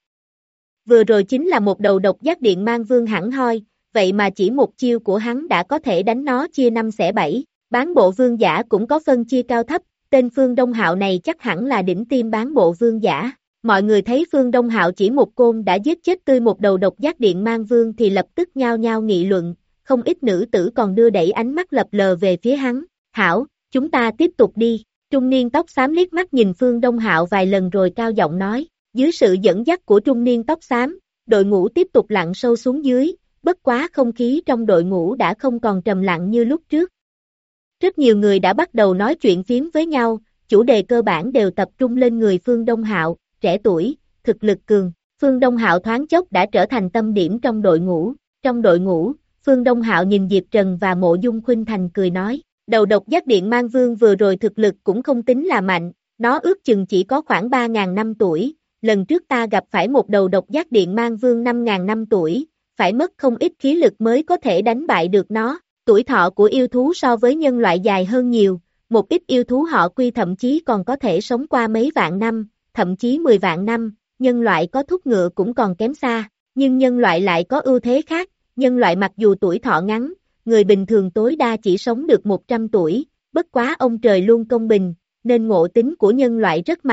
Vừa rồi chính là một đầu độc giác điện mang vương hẳn hoi, vậy mà chỉ một chiêu của hắn đã có thể đánh nó chia năm xẻ bảy. Bán bộ vương giả cũng có phân chia cao thấp, tên Phương Đông Hạo này chắc hẳn là đỉnh tiêm bán bộ vương giả. Mọi người thấy Phương Đông Hạo chỉ một côn đã giết chết tươi một đầu độc giác điện mang vương thì lập tức nhao nhao nghị luận, không ít nữ tử còn đưa đẩy ánh mắt lập lờ về phía hắn. Hảo, chúng ta tiếp tục đi. Trung niên tóc xám liếc mắt nhìn Phương Đông Hạo vài lần rồi cao giọng nói, dưới sự dẫn dắt của trung niên tóc xám, đội ngũ tiếp tục lặn sâu xuống dưới, bất quá không khí trong đội ngũ đã không còn trầm lặng như lúc trước. Rất nhiều người đã bắt đầu nói chuyện phiếm với nhau, chủ đề cơ bản đều tập trung lên người Phương Đông Hạo, trẻ tuổi, thực lực cường. Phương Đông Hạo thoáng chốc đã trở thành tâm điểm trong đội ngũ. Trong đội ngũ, Phương Đông Hạo nhìn Diệp Trần và Mộ Dung Khuynh Thành cười nói, đầu độc giác điện mang vương vừa rồi thực lực cũng không tính là mạnh, nó ước chừng chỉ có khoảng ba nghìn năm tuổi, lần trước ta gặp phải một đầu độc giác điện mang vương năm nghìn năm tuổi, phải mất không ít khí lực mới có thể đánh bại được nó. Tuổi thọ của yêu thú so với nhân loại dài hơn nhiều, một ít yêu thú họ Quy thậm chí còn có thể sống qua mấy vạn năm, thậm chí mười vạn năm, nhân loại có thúc ngựa cũng còn kém xa, nhưng nhân loại lại có ưu thế khác, nhân loại mặc dù tuổi thọ ngắn, người bình thường tối đa chỉ sống được một trăm tuổi, bất quá ông trời luôn công bình, nên ngộ tính của nhân loại rất mạnh,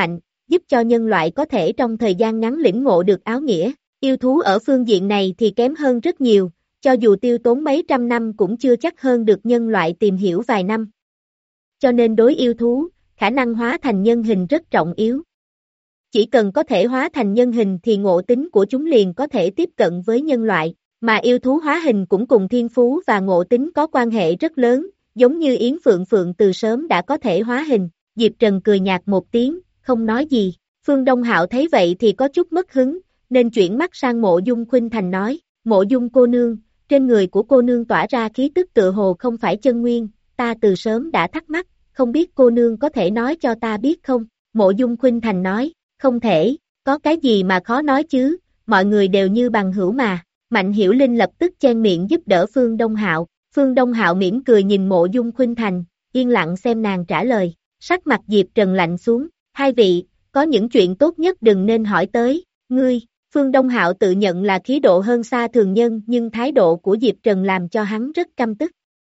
giúp cho nhân loại có thể trong thời gian ngắn lĩnh ngộ được áo nghĩa. Yêu thú ở phương diện này thì kém hơn rất nhiều, cho dù tiêu tốn mấy trăm năm cũng chưa chắc hơn được nhân loại tìm hiểu vài năm. Cho nên đối yêu thú, khả năng hóa thành nhân hình rất trọng yếu. Chỉ cần có thể hóa thành nhân hình thì ngộ tính của chúng liền có thể tiếp cận với nhân loại, mà yêu thú hóa hình cũng cùng thiên phú và ngộ tính có quan hệ rất lớn, giống như Yến Phượng Phượng từ sớm đã có thể hóa hình. Diệp Trần cười nhạt một tiếng, không nói gì. Phương Đông Hạo thấy vậy thì có chút mất hứng, nên chuyển mắt sang Mộ Dung Khuynh Thành nói, Mộ Dung cô nương, trên người của cô nương tỏa ra khí tức tựa hồ không phải chân nguyên, ta từ sớm đã thắc mắc, không biết cô nương có thể nói cho ta biết không? Mộ Dung Khuynh Thành nói, không thể, có cái gì mà khó nói chứ, mọi người đều như bằng hữu mà. Mạnh Hiểu Linh lập tức chen miệng giúp đỡ Phương Đông Hạo. Phương Đông Hạo mỉm cười nhìn Mộ Dung Khuynh Thành, yên lặng xem nàng trả lời. Sắc mặt Diệp Trần lạnh xuống, hai vị, có những chuyện tốt nhất đừng nên hỏi tới, ngươi. Phương Đông Hạo tự nhận là khí độ hơn xa thường nhân nhưng thái độ của Diệp Trần làm cho hắn rất căm tức.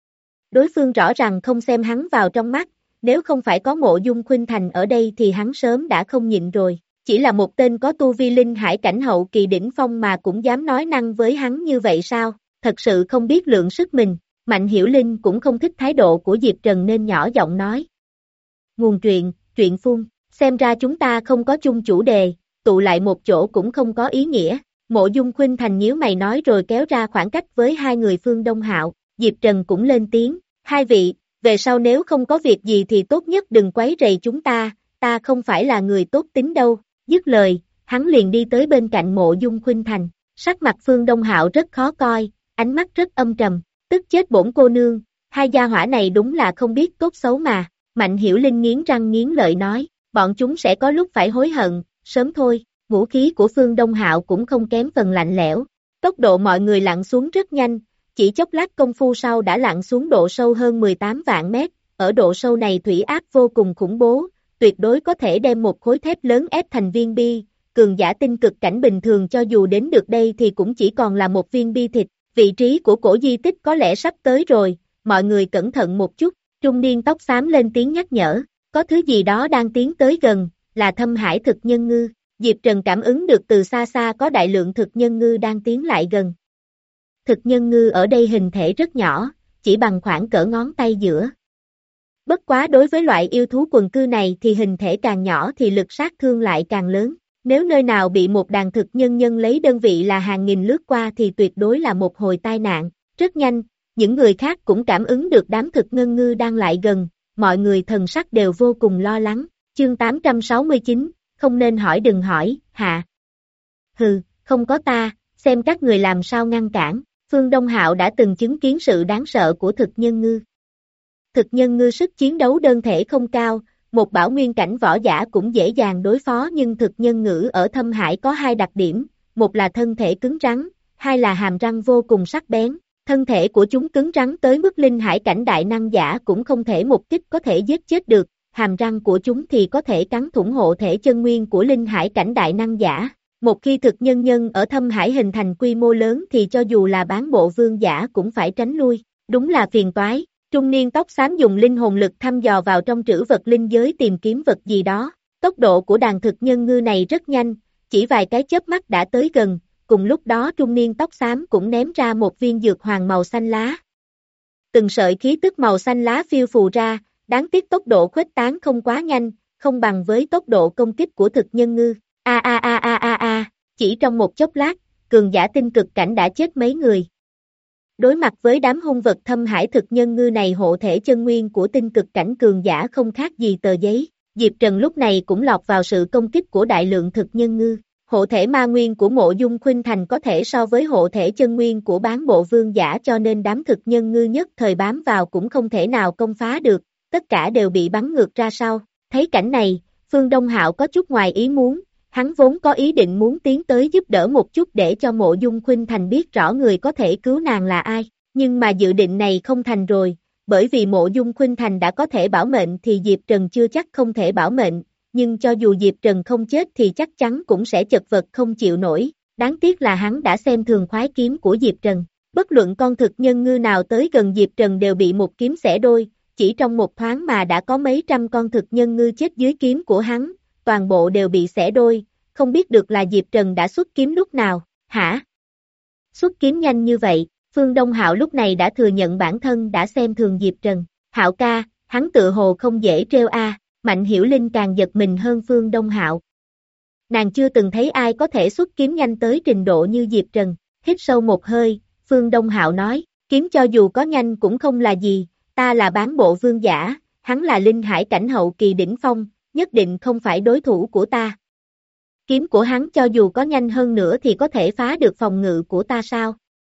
Đối phương rõ ràng không xem hắn vào trong mắt, nếu không phải có Mộ Dung Khuynh Thành ở đây thì hắn sớm đã không nhịn rồi. Chỉ là một tên có tu vi linh hải cảnh hậu kỳ đỉnh phong mà cũng dám nói năng với hắn như vậy sao, thật sự không biết lượng sức mình. Mạnh Hiểu Linh cũng không thích thái độ của Diệp Trần nên nhỏ giọng nói. Nguồn truyện, truyện phun, xem ra chúng ta không có chung chủ đề, tụ lại một chỗ cũng không có ý nghĩa. Mộ Dung Khuynh Thành nhíu mày nói rồi kéo ra khoảng cách với hai người Phương Đông Hạo. Diệp Trần cũng lên tiếng, hai vị, về sau nếu không có việc gì thì tốt nhất đừng quấy rầy chúng ta, ta không phải là người tốt tính đâu. Dứt lời, hắn liền đi tới bên cạnh Mộ Dung Khuynh Thành, sắc mặt Phương Đông Hạo rất khó coi, ánh mắt rất âm trầm, tức chết bổn cô nương, hai gia hỏa này đúng là không biết tốt xấu mà. Mạnh Hiểu Linh nghiến răng nghiến lợi nói, bọn chúng sẽ có lúc phải hối hận, sớm thôi. Ngũ khí của Phương Đông Hạo cũng không kém phần lạnh lẽo, tốc độ mọi người lặn xuống rất nhanh, chỉ chốc lát công phu sau đã lặn xuống độ sâu hơn mười tám vạn mét, ở độ sâu này thủy áp vô cùng khủng bố, tuyệt đối có thể đem một khối thép lớn ép thành viên bi, cường giả tinh cực cảnh bình thường cho dù đến được đây thì cũng chỉ còn là một viên bi thịt, vị trí của cổ di tích có lẽ sắp tới rồi, mọi người cẩn thận một chút, trung niên tóc xám lên tiếng nhắc nhở, có thứ gì đó đang tiến tới gần, là Thâm Hải thực nhân ngư. Diệp Trần cảm ứng được từ xa xa có đại lượng thực nhân ngư đang tiến lại gần. Thực nhân ngư ở đây hình thể rất nhỏ, chỉ bằng khoảng cỡ ngón tay giữa. Bất quá đối với loại yêu thú quần cư này thì hình thể càng nhỏ thì lực sát thương lại càng lớn. Nếu nơi nào bị một đàn thực nhân nhân lấy đơn vị là hàng nghìn lướt qua thì tuyệt đối là một hồi tai nạn. Rất nhanh, những người khác cũng cảm ứng được đám thực nhân ngư đang lại gần, mọi người thần sắc đều vô cùng lo lắng. Chương tám trăm sáu mươi chín, không nên hỏi đừng hỏi, hạ. Hừ, không có ta, xem các người làm sao ngăn cản. Phương Đông Hạo đã từng chứng kiến sự đáng sợ của thực nhân ngư. Thực nhân ngư sức chiến đấu đơn thể không cao, một bảo nguyên cảnh võ giả cũng dễ dàng đối phó nhưng thực nhân ngư ở Thâm Hải có hai đặc điểm, một là thân thể cứng rắn, hai là hàm răng vô cùng sắc bén. Thân thể của chúng cứng rắn tới mức linh hải cảnh đại năng giả cũng không thể một kích có thể giết chết được, hàm răng của chúng thì có thể cắn thủng hộ thể chân nguyên của linh hải cảnh đại năng giả. Một khi thực nhân nhân ở Thâm Hải hình thành quy mô lớn thì cho dù là bán bộ vương giả cũng phải tránh lui, đúng là phiền toái. Trung niên tóc xám dùng linh hồn lực thăm dò vào trong trữ vật linh giới tìm kiếm vật gì đó. Tốc độ của đàn thực nhân ngư này rất nhanh, chỉ vài cái chớp mắt đã tới gần, cùng lúc đó trung niên tóc xám cũng ném ra một viên dược hoàng màu xanh lá. Từng sợi khí tức màu xanh lá phiêu phù ra, đáng tiếc tốc độ khuếch tán không quá nhanh, không bằng với tốc độ công kích của thực nhân ngư. A a a a a a, chỉ trong một chốc lát, cường giả tinh cực cảnh đã chết mấy người. Đối mặt với đám hung vật Thâm Hải thực nhân ngư này hộ thể chân nguyên của tinh cực cảnh cường giả không khác gì tờ giấy. Diệp Trần lúc này cũng lọt vào sự công kích của đại lượng thực nhân ngư. Hộ thể ma nguyên của Mộ Dung Khuynh Thành có thể so với hộ thể chân nguyên của bán bộ vương giả cho nên đám thực nhân ngư nhất thời bám vào cũng không thể nào công phá được, tất cả đều bị bắn ngược ra sau. Thấy cảnh này, Phương Đông Hạo có chút ngoài ý muốn, hắn vốn có ý định muốn tiến tới giúp đỡ một chút để cho Mộ Dung Khuynh Thành biết rõ người có thể cứu nàng là ai, nhưng mà dự định này không thành rồi, bởi vì Mộ Dung Khuynh Thành đã có thể bảo mệnh thì Diệp Trần chưa chắc không thể bảo mệnh. Nhưng cho dù Diệp Trần không chết thì chắc chắn cũng sẽ chật vật không chịu nổi, đáng tiếc là hắn đã xem thường khoái kiếm của Diệp Trần. Bất luận con thực nhân ngư nào tới gần Diệp Trần đều bị một kiếm xẻ đôi, chỉ trong một thoáng mà đã có mấy trăm con thực nhân ngư chết dưới kiếm của hắn, toàn bộ đều bị xẻ đôi, không biết được là Diệp Trần đã xuất kiếm lúc nào, hả? Xuất kiếm nhanh như vậy, Phương Đông Hạo lúc này đã thừa nhận bản thân đã xem thường Diệp Trần. Hạo ca, hắn tự hồ không dễ trêu a. Mạnh Hiểu Linh càng giật mình hơn Phương Đông Hạo. Nàng chưa từng thấy ai có thể xuất kiếm nhanh tới trình độ như Diệp Trần. Hít sâu một hơi, Phương Đông Hạo nói, kiếm cho dù có nhanh cũng không là gì, ta là bán bộ vương giả, hắn là linh hải cảnh hậu kỳ đỉnh phong, nhất định không phải đối thủ của ta. Kiếm của hắn cho dù có nhanh hơn nữa thì có thể phá được phòng ngự của ta sao?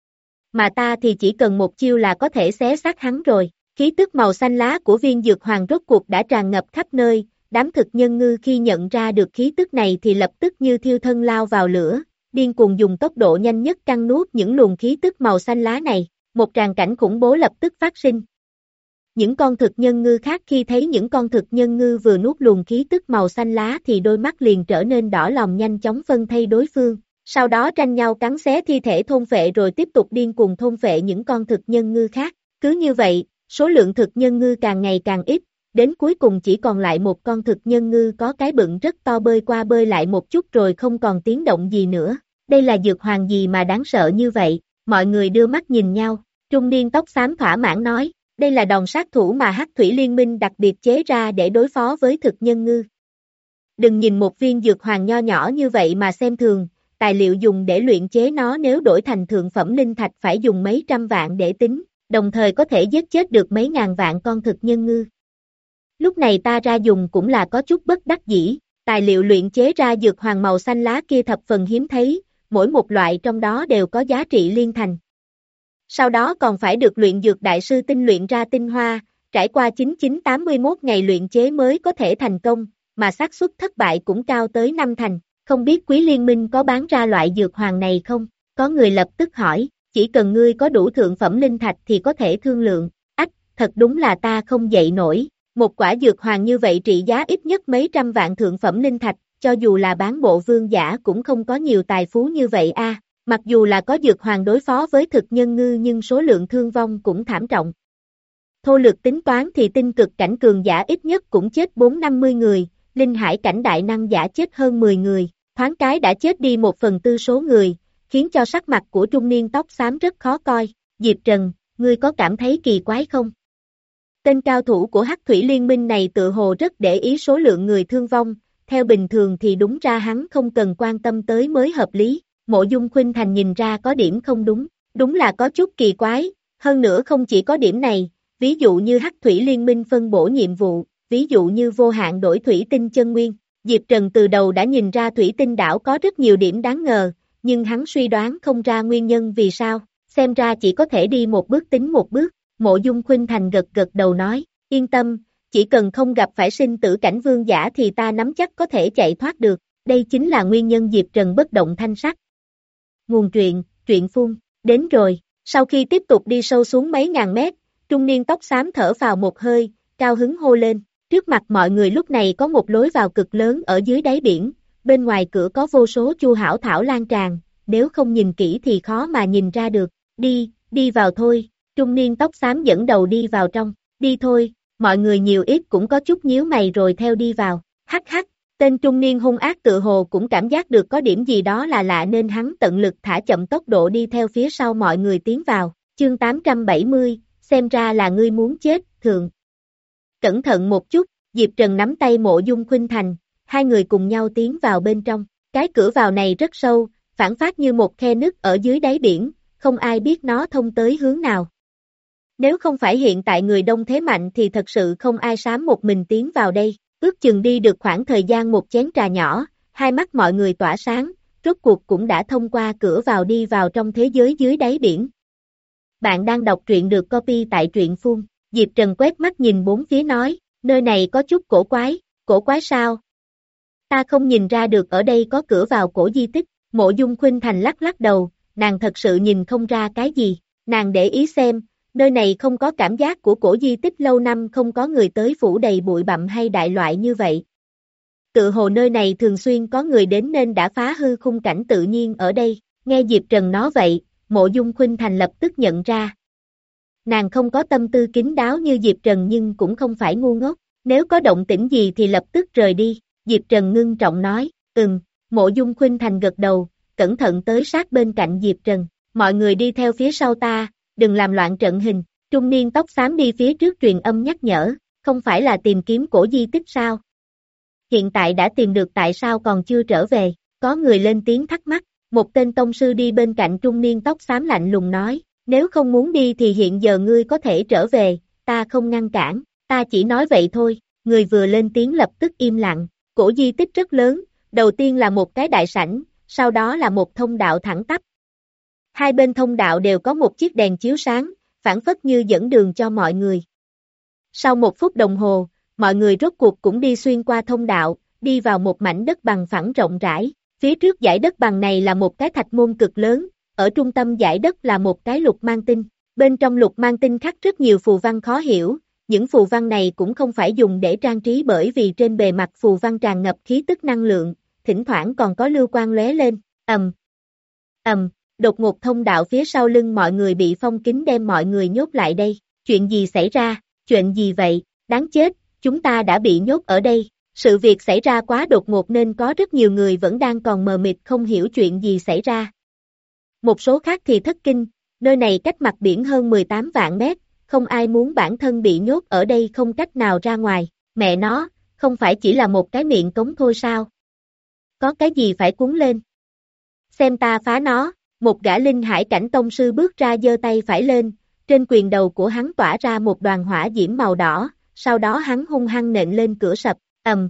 Mà ta thì chỉ cần một chiêu là có thể xé xác hắn rồi. Khí tức màu xanh lá của viên dược hoàng rốt cuộc đã tràn ngập khắp nơi, đám thực nhân ngư khi nhận ra được khí tức này thì lập tức như thiêu thân lao vào lửa, điên cuồng dùng tốc độ nhanh nhất cắn nuốt những luồng khí tức màu xanh lá này, một tràng cảnh khủng bố lập tức phát sinh. Những con thực nhân ngư khác khi thấy những con thực nhân ngư vừa nuốt luồng khí tức màu xanh lá thì đôi mắt liền trở nên đỏ lòng nhanh chóng phân thây đối phương, sau đó tranh nhau cắn xé thi thể thôn phệ rồi tiếp tục điên cuồng thôn phệ những con thực nhân ngư khác, cứ như vậy. Số lượng thực nhân ngư càng ngày càng ít, đến cuối cùng chỉ còn lại một con thực nhân ngư có cái bụng rất to bơi qua bơi lại một chút rồi không còn tiếng động gì nữa. Đây là dược hoàng gì mà đáng sợ như vậy? Mọi người đưa mắt nhìn nhau, trung niên tóc xám thỏa mãn nói, đây là đòn sát thủ mà Hắc Thủy Liên Minh đặc biệt chế ra để đối phó với thực nhân ngư. Đừng nhìn một viên dược hoàng nho nhỏ như vậy mà xem thường, tài liệu dùng để luyện chế nó nếu đổi thành thượng phẩm linh thạch phải dùng mấy trăm vạn để tính. Đồng thời có thể giết chết được mấy ngàn vạn con thực nhân ngư. Lúc này ta ra dùng cũng là có chút bất đắc dĩ, tài liệu luyện chế ra dược hoàng màu xanh lá kia thập phần hiếm thấy, mỗi một loại trong đó đều có giá trị liên thành. Sau đó còn phải được luyện dược đại sư tinh luyện ra tinh hoa, trải qua chín nghìn chín trăm tám mươi mốt ngày luyện chế mới có thể thành công, mà xác suất thất bại cũng cao tới năm thành. Không biết Quý Liên Minh có bán ra loại dược hoàng này không? Có người lập tức hỏi. Chỉ cần ngươi có đủ thượng phẩm linh thạch thì có thể thương lượng, ách, thật đúng là ta không dậy nổi, một quả dược hoàng như vậy trị giá ít nhất mấy trăm vạn thượng phẩm linh thạch, cho dù là bán bộ vương giả cũng không có nhiều tài phú như vậy a. Mặc dù là có dược hoàng đối phó với thực nhân ngư nhưng số lượng thương vong cũng thảm trọng. Thô lược tính toán thì tinh cực cảnh cường giả ít nhất cũng chết bốn năm mươi người, linh hải cảnh đại năng giả chết hơn mười người, thoáng cái đã chết đi một phần tư số người. Khiến cho sắc mặt của trung niên tóc xám rất khó coi. Diệp Trần, ngươi có cảm thấy kỳ quái không? Tên cao thủ của Hắc Thủy Liên Minh này tự hồ rất để ý số lượng người thương vong, theo bình thường thì đúng ra hắn không cần quan tâm tới mới hợp lý. Mộ Dung Khuynh Thành nhìn ra có điểm không đúng, đúng là có chút kỳ quái, hơn nữa không chỉ có điểm này, ví dụ như Hắc Thủy Liên Minh phân bổ nhiệm vụ, ví dụ như vô hạn đổi thủy tinh chân nguyên. Diệp Trần từ đầu đã nhìn ra thủy tinh đảo có rất nhiều điểm đáng ngờ. Nhưng hắn suy đoán không ra nguyên nhân vì sao, xem ra chỉ có thể đi một bước tính một bước, Mộ Dung Khuynh Thành gật gật đầu nói, yên tâm, chỉ cần không gặp phải sinh tử cảnh vương giả thì ta nắm chắc có thể chạy thoát được, đây chính là nguyên nhân Diệp Trần bất động thanh sắc. Nguồn truyện, truyện phun, đến rồi, sau khi tiếp tục đi sâu xuống mấy ngàn mét, trung niên tóc xám thở vào một hơi, cao hứng hô lên, trước mặt mọi người lúc này có một lối vào cực lớn ở dưới đáy biển. Bên ngoài cửa có vô số chu hảo thảo lan tràn, nếu không nhìn kỹ thì khó mà nhìn ra được, đi, đi vào thôi, trung niên tóc xám dẫn đầu đi vào trong, đi thôi, mọi người nhiều ít cũng có chút nhíu mày rồi theo đi vào, hắc hắc, tên trung niên hung ác tự hồ cũng cảm giác được có điểm gì đó là lạ nên hắn tận lực thả chậm tốc độ đi theo phía sau mọi người tiến vào, chương tám trăm bảy mươi, xem ra là ngươi muốn chết, thường. Cẩn thận một chút, Diệp Trần nắm tay Mộ Dung Khuynh Thành. Hai người cùng nhau tiến vào bên trong, cái cửa vào này rất sâu, phản phát như một khe nứt ở dưới đáy biển, không ai biết nó thông tới hướng nào. Nếu không phải hiện tại người đông thế mạnh thì thật sự không ai dám một mình tiến vào đây, ước chừng đi được khoảng thời gian một chén trà nhỏ, hai mắt mọi người tỏa sáng, rốt cuộc cũng đã thông qua cửa vào đi vào trong thế giới dưới đáy biển. Bạn đang đọc truyện được copy tại truyện phun, Diệp Trần quét mắt nhìn bốn phía nói, nơi này có chút cổ quái, cổ quái sao? Ta không nhìn ra được ở đây có cửa vào cổ di tích, Mộ Dung Khuynh Thành lắc lắc đầu, nàng thật sự nhìn không ra cái gì, nàng để ý xem, nơi này không có cảm giác của cổ di tích lâu năm không có người tới phủ đầy bụi bặm hay đại loại như vậy. Tự hồ nơi này thường xuyên có người đến nên đã phá hư khung cảnh tự nhiên ở đây, nghe Diệp Trần nói vậy, Mộ Dung Khuynh Thành lập tức nhận ra. Nàng không có tâm tư kín đáo như Diệp Trần nhưng cũng không phải ngu ngốc, nếu có động tĩnh gì thì lập tức rời đi. Diệp Trần ngưng trọng nói, ừm, Mộ Dung Khuynh Thành gật đầu, cẩn thận tới sát bên cạnh Diệp Trần, mọi người đi theo phía sau ta, đừng làm loạn trận hình, trung niên tóc xám đi phía trước truyền âm nhắc nhở, không phải là tìm kiếm cổ di tích sao? Hiện tại đã tìm được tại sao còn chưa trở về, có người lên tiếng thắc mắc, một tên tông sư đi bên cạnh trung niên tóc xám lạnh lùng nói, nếu không muốn đi thì hiện giờ ngươi có thể trở về, ta không ngăn cản, ta chỉ nói vậy thôi, người vừa lên tiếng lập tức im lặng, cổ di tích rất lớn, đầu tiên là một cái đại sảnh, sau đó là một thông đạo thẳng tắp. Hai bên thông đạo đều có một chiếc đèn chiếu sáng, phản phất như dẫn đường cho mọi người. Sau một phút đồng hồ, mọi người rốt cuộc cũng đi xuyên qua thông đạo, đi vào một mảnh đất bằng phẳng rộng rãi. Phía trước dải đất bằng này là một cái thạch môn cực lớn, ở trung tâm dải đất là một cái lục mang tinh. Bên trong lục mang tinh khắc rất nhiều phù văn khó hiểu, những phù văn này cũng không phải dùng để trang trí bởi vì trên bề mặt phù văn tràn ngập khí tức năng lượng, thỉnh thoảng còn có lưu quang lóe lên, ầm, ầm, đột ngột thông đạo phía sau lưng mọi người bị phong kín đem mọi người nhốt lại đây. Chuyện gì xảy ra? Chuyện gì vậy? Đáng chết, chúng ta đã bị nhốt ở đây. Sự việc xảy ra quá đột ngột nên có rất nhiều người vẫn đang còn mờ mịt không hiểu chuyện gì xảy ra. Một số khác thì thất kinh, nơi này cách mặt biển hơn mười tám vạn mét, không ai muốn bản thân bị nhốt ở đây không cách nào ra ngoài. Mẹ nó, không phải chỉ là một cái miệng cống thôi sao? Có cái gì phải cuốn lên? Xem ta phá nó, một gã linh hải cảnh tông sư bước ra giơ tay phải lên, trên quyền đầu của hắn tỏa ra một đoàn hỏa diễm màu đỏ, sau đó hắn hung hăng nện lên cửa sập, ầm,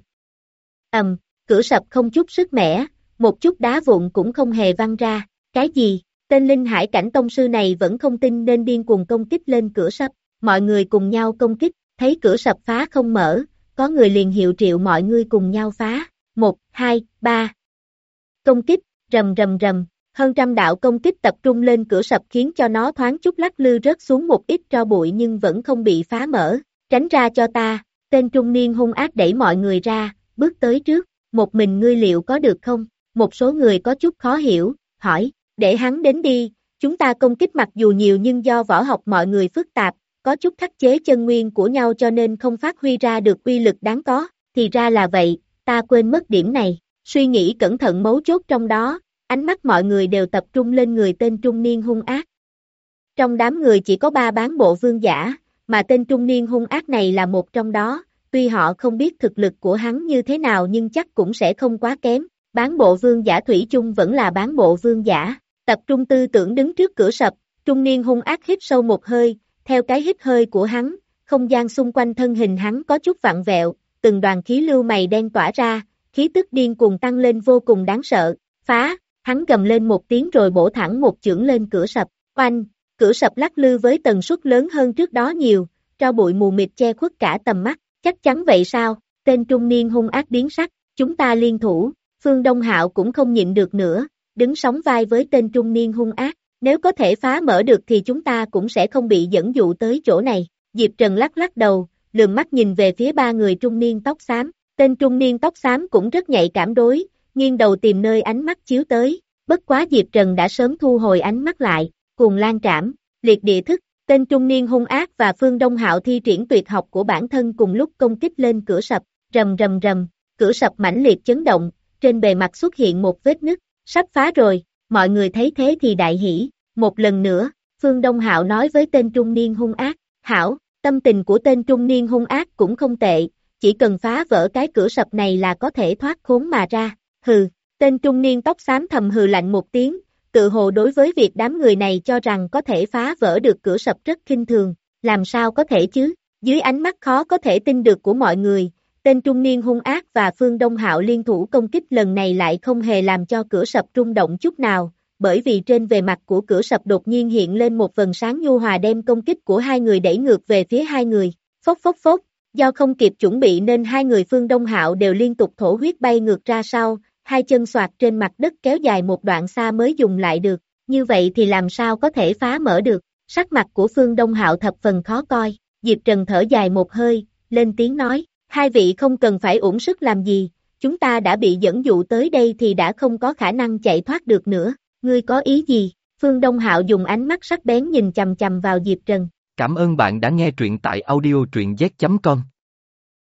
ầm, cửa sập không chút sức mẻ, một chút đá vụn cũng không hề văng ra, cái gì? Tên linh hải cảnh tông sư này vẫn không tin nên điên cuồng công kích lên cửa sập, mọi người cùng nhau công kích, thấy cửa sập phá không mở, có người liền hiệu triệu mọi người cùng nhau phá, một, hai, ba. Công kích, rầm rầm rầm, hơn trăm đạo công kích tập trung lên cửa sập khiến cho nó thoáng chút lắc lư rớt xuống một ít tro bụi nhưng vẫn không bị phá mở, tránh ra cho ta, tên trung niên hung ác đẩy mọi người ra, bước tới trước, một mình ngươi liệu có được không? Một số người có chút khó hiểu, hỏi, để hắn đến đi, chúng ta công kích mặc dù nhiều nhưng do võ học mọi người phức tạp, có chút khắc chế chân nguyên của nhau cho nên không phát huy ra được uy lực đáng có, thì ra là vậy, ta quên mất điểm này, suy nghĩ cẩn thận mấu chốt trong đó, ánh mắt mọi người đều tập trung lên người tên trung niên hung ác. Trong đám người chỉ có ba bán bộ vương giả, mà tên trung niên hung ác này là một trong đó, tuy họ không biết thực lực của hắn như thế nào nhưng chắc cũng sẽ không quá kém, bán bộ vương giả thủy chung vẫn là bán bộ vương giả, tập trung tư tưởng đứng trước cửa sập, trung niên hung ác hít sâu một hơi, theo cái hít hơi của hắn, không gian xung quanh thân hình hắn có chút vặn vẹo, từng đoàn khí lưu mày đen tỏa ra, khí tức điên cuồng tăng lên vô cùng đáng sợ, phá, hắn gầm lên một tiếng rồi bổ thẳng một chưởng lên cửa sập, oanh, cửa sập lắc lư với tần suất lớn hơn trước đó nhiều, tro bụi mù mịt che khuất cả tầm mắt, chắc chắn vậy sao, tên trung niên hung ác biến sắc, chúng ta liên thủ, Phương Đông Hạo cũng không nhịn được nữa, đứng sóng vai với tên trung niên hung ác, nếu có thể phá mở được thì chúng ta cũng sẽ không bị dẫn dụ tới chỗ này, Diệp Trần lắc lắc đầu, lườm mắt nhìn về phía ba người trung niên tóc xám, tên trung niên tóc xám cũng rất nhạy cảm đối, nghiêng đầu tìm nơi ánh mắt chiếu tới, bất quá Diệp Trần đã sớm thu hồi ánh mắt lại, cuồng lan trảm, liệt địa thức, tên trung niên hung ác và Phương Đông Hạo thi triển tuyệt học của bản thân cùng lúc công kích lên cửa sập, rầm rầm rầm, cửa sập mãnh liệt chấn động, trên bề mặt xuất hiện một vết nứt, sắp phá rồi, mọi người thấy thế thì đại hỉ, một lần nữa, Phương Đông Hạo nói với tên trung niên hung ác, hảo, tâm tình của tên trung niên hung ác cũng không tệ, chỉ cần phá vỡ cái cửa sập này là có thể thoát khốn mà ra, hừ, tên trung niên tóc xám thầm hừ lạnh một tiếng, tự hồ đối với việc đám người này cho rằng có thể phá vỡ được cửa sập rất khinh thường, làm sao có thể chứ, dưới ánh mắt khó có thể tin được của mọi người, tên trung niên hung ác và Phương Đông Hạo liên thủ công kích lần này lại không hề làm cho cửa sập rung động chút nào, bởi vì trên bề mặt của cửa sập đột nhiên hiện lên một vầng sáng nhu hòa đem công kích của hai người đẩy ngược về phía hai người, phốc phốc phốc, do không kịp chuẩn bị nên hai người Phương Đông Hạo đều liên tục thổ huyết bay ngược ra sau, hai chân xoạc trên mặt đất kéo dài một đoạn xa mới dùng lại được, như vậy thì làm sao có thể phá mở được, sắc mặt của Phương Đông Hạo thập phần khó coi, Diệp Trần thở dài một hơi, lên tiếng nói, hai vị không cần phải uổng sức làm gì, chúng ta đã bị dẫn dụ tới đây thì đã không có khả năng chạy thoát được nữa, ngươi có ý gì? Phương Đông Hạo dùng ánh mắt sắc bén nhìn chằm chằm vào Diệp Trần. Cảm ơn bạn đã nghe truyện tại audio truyện z chấm com.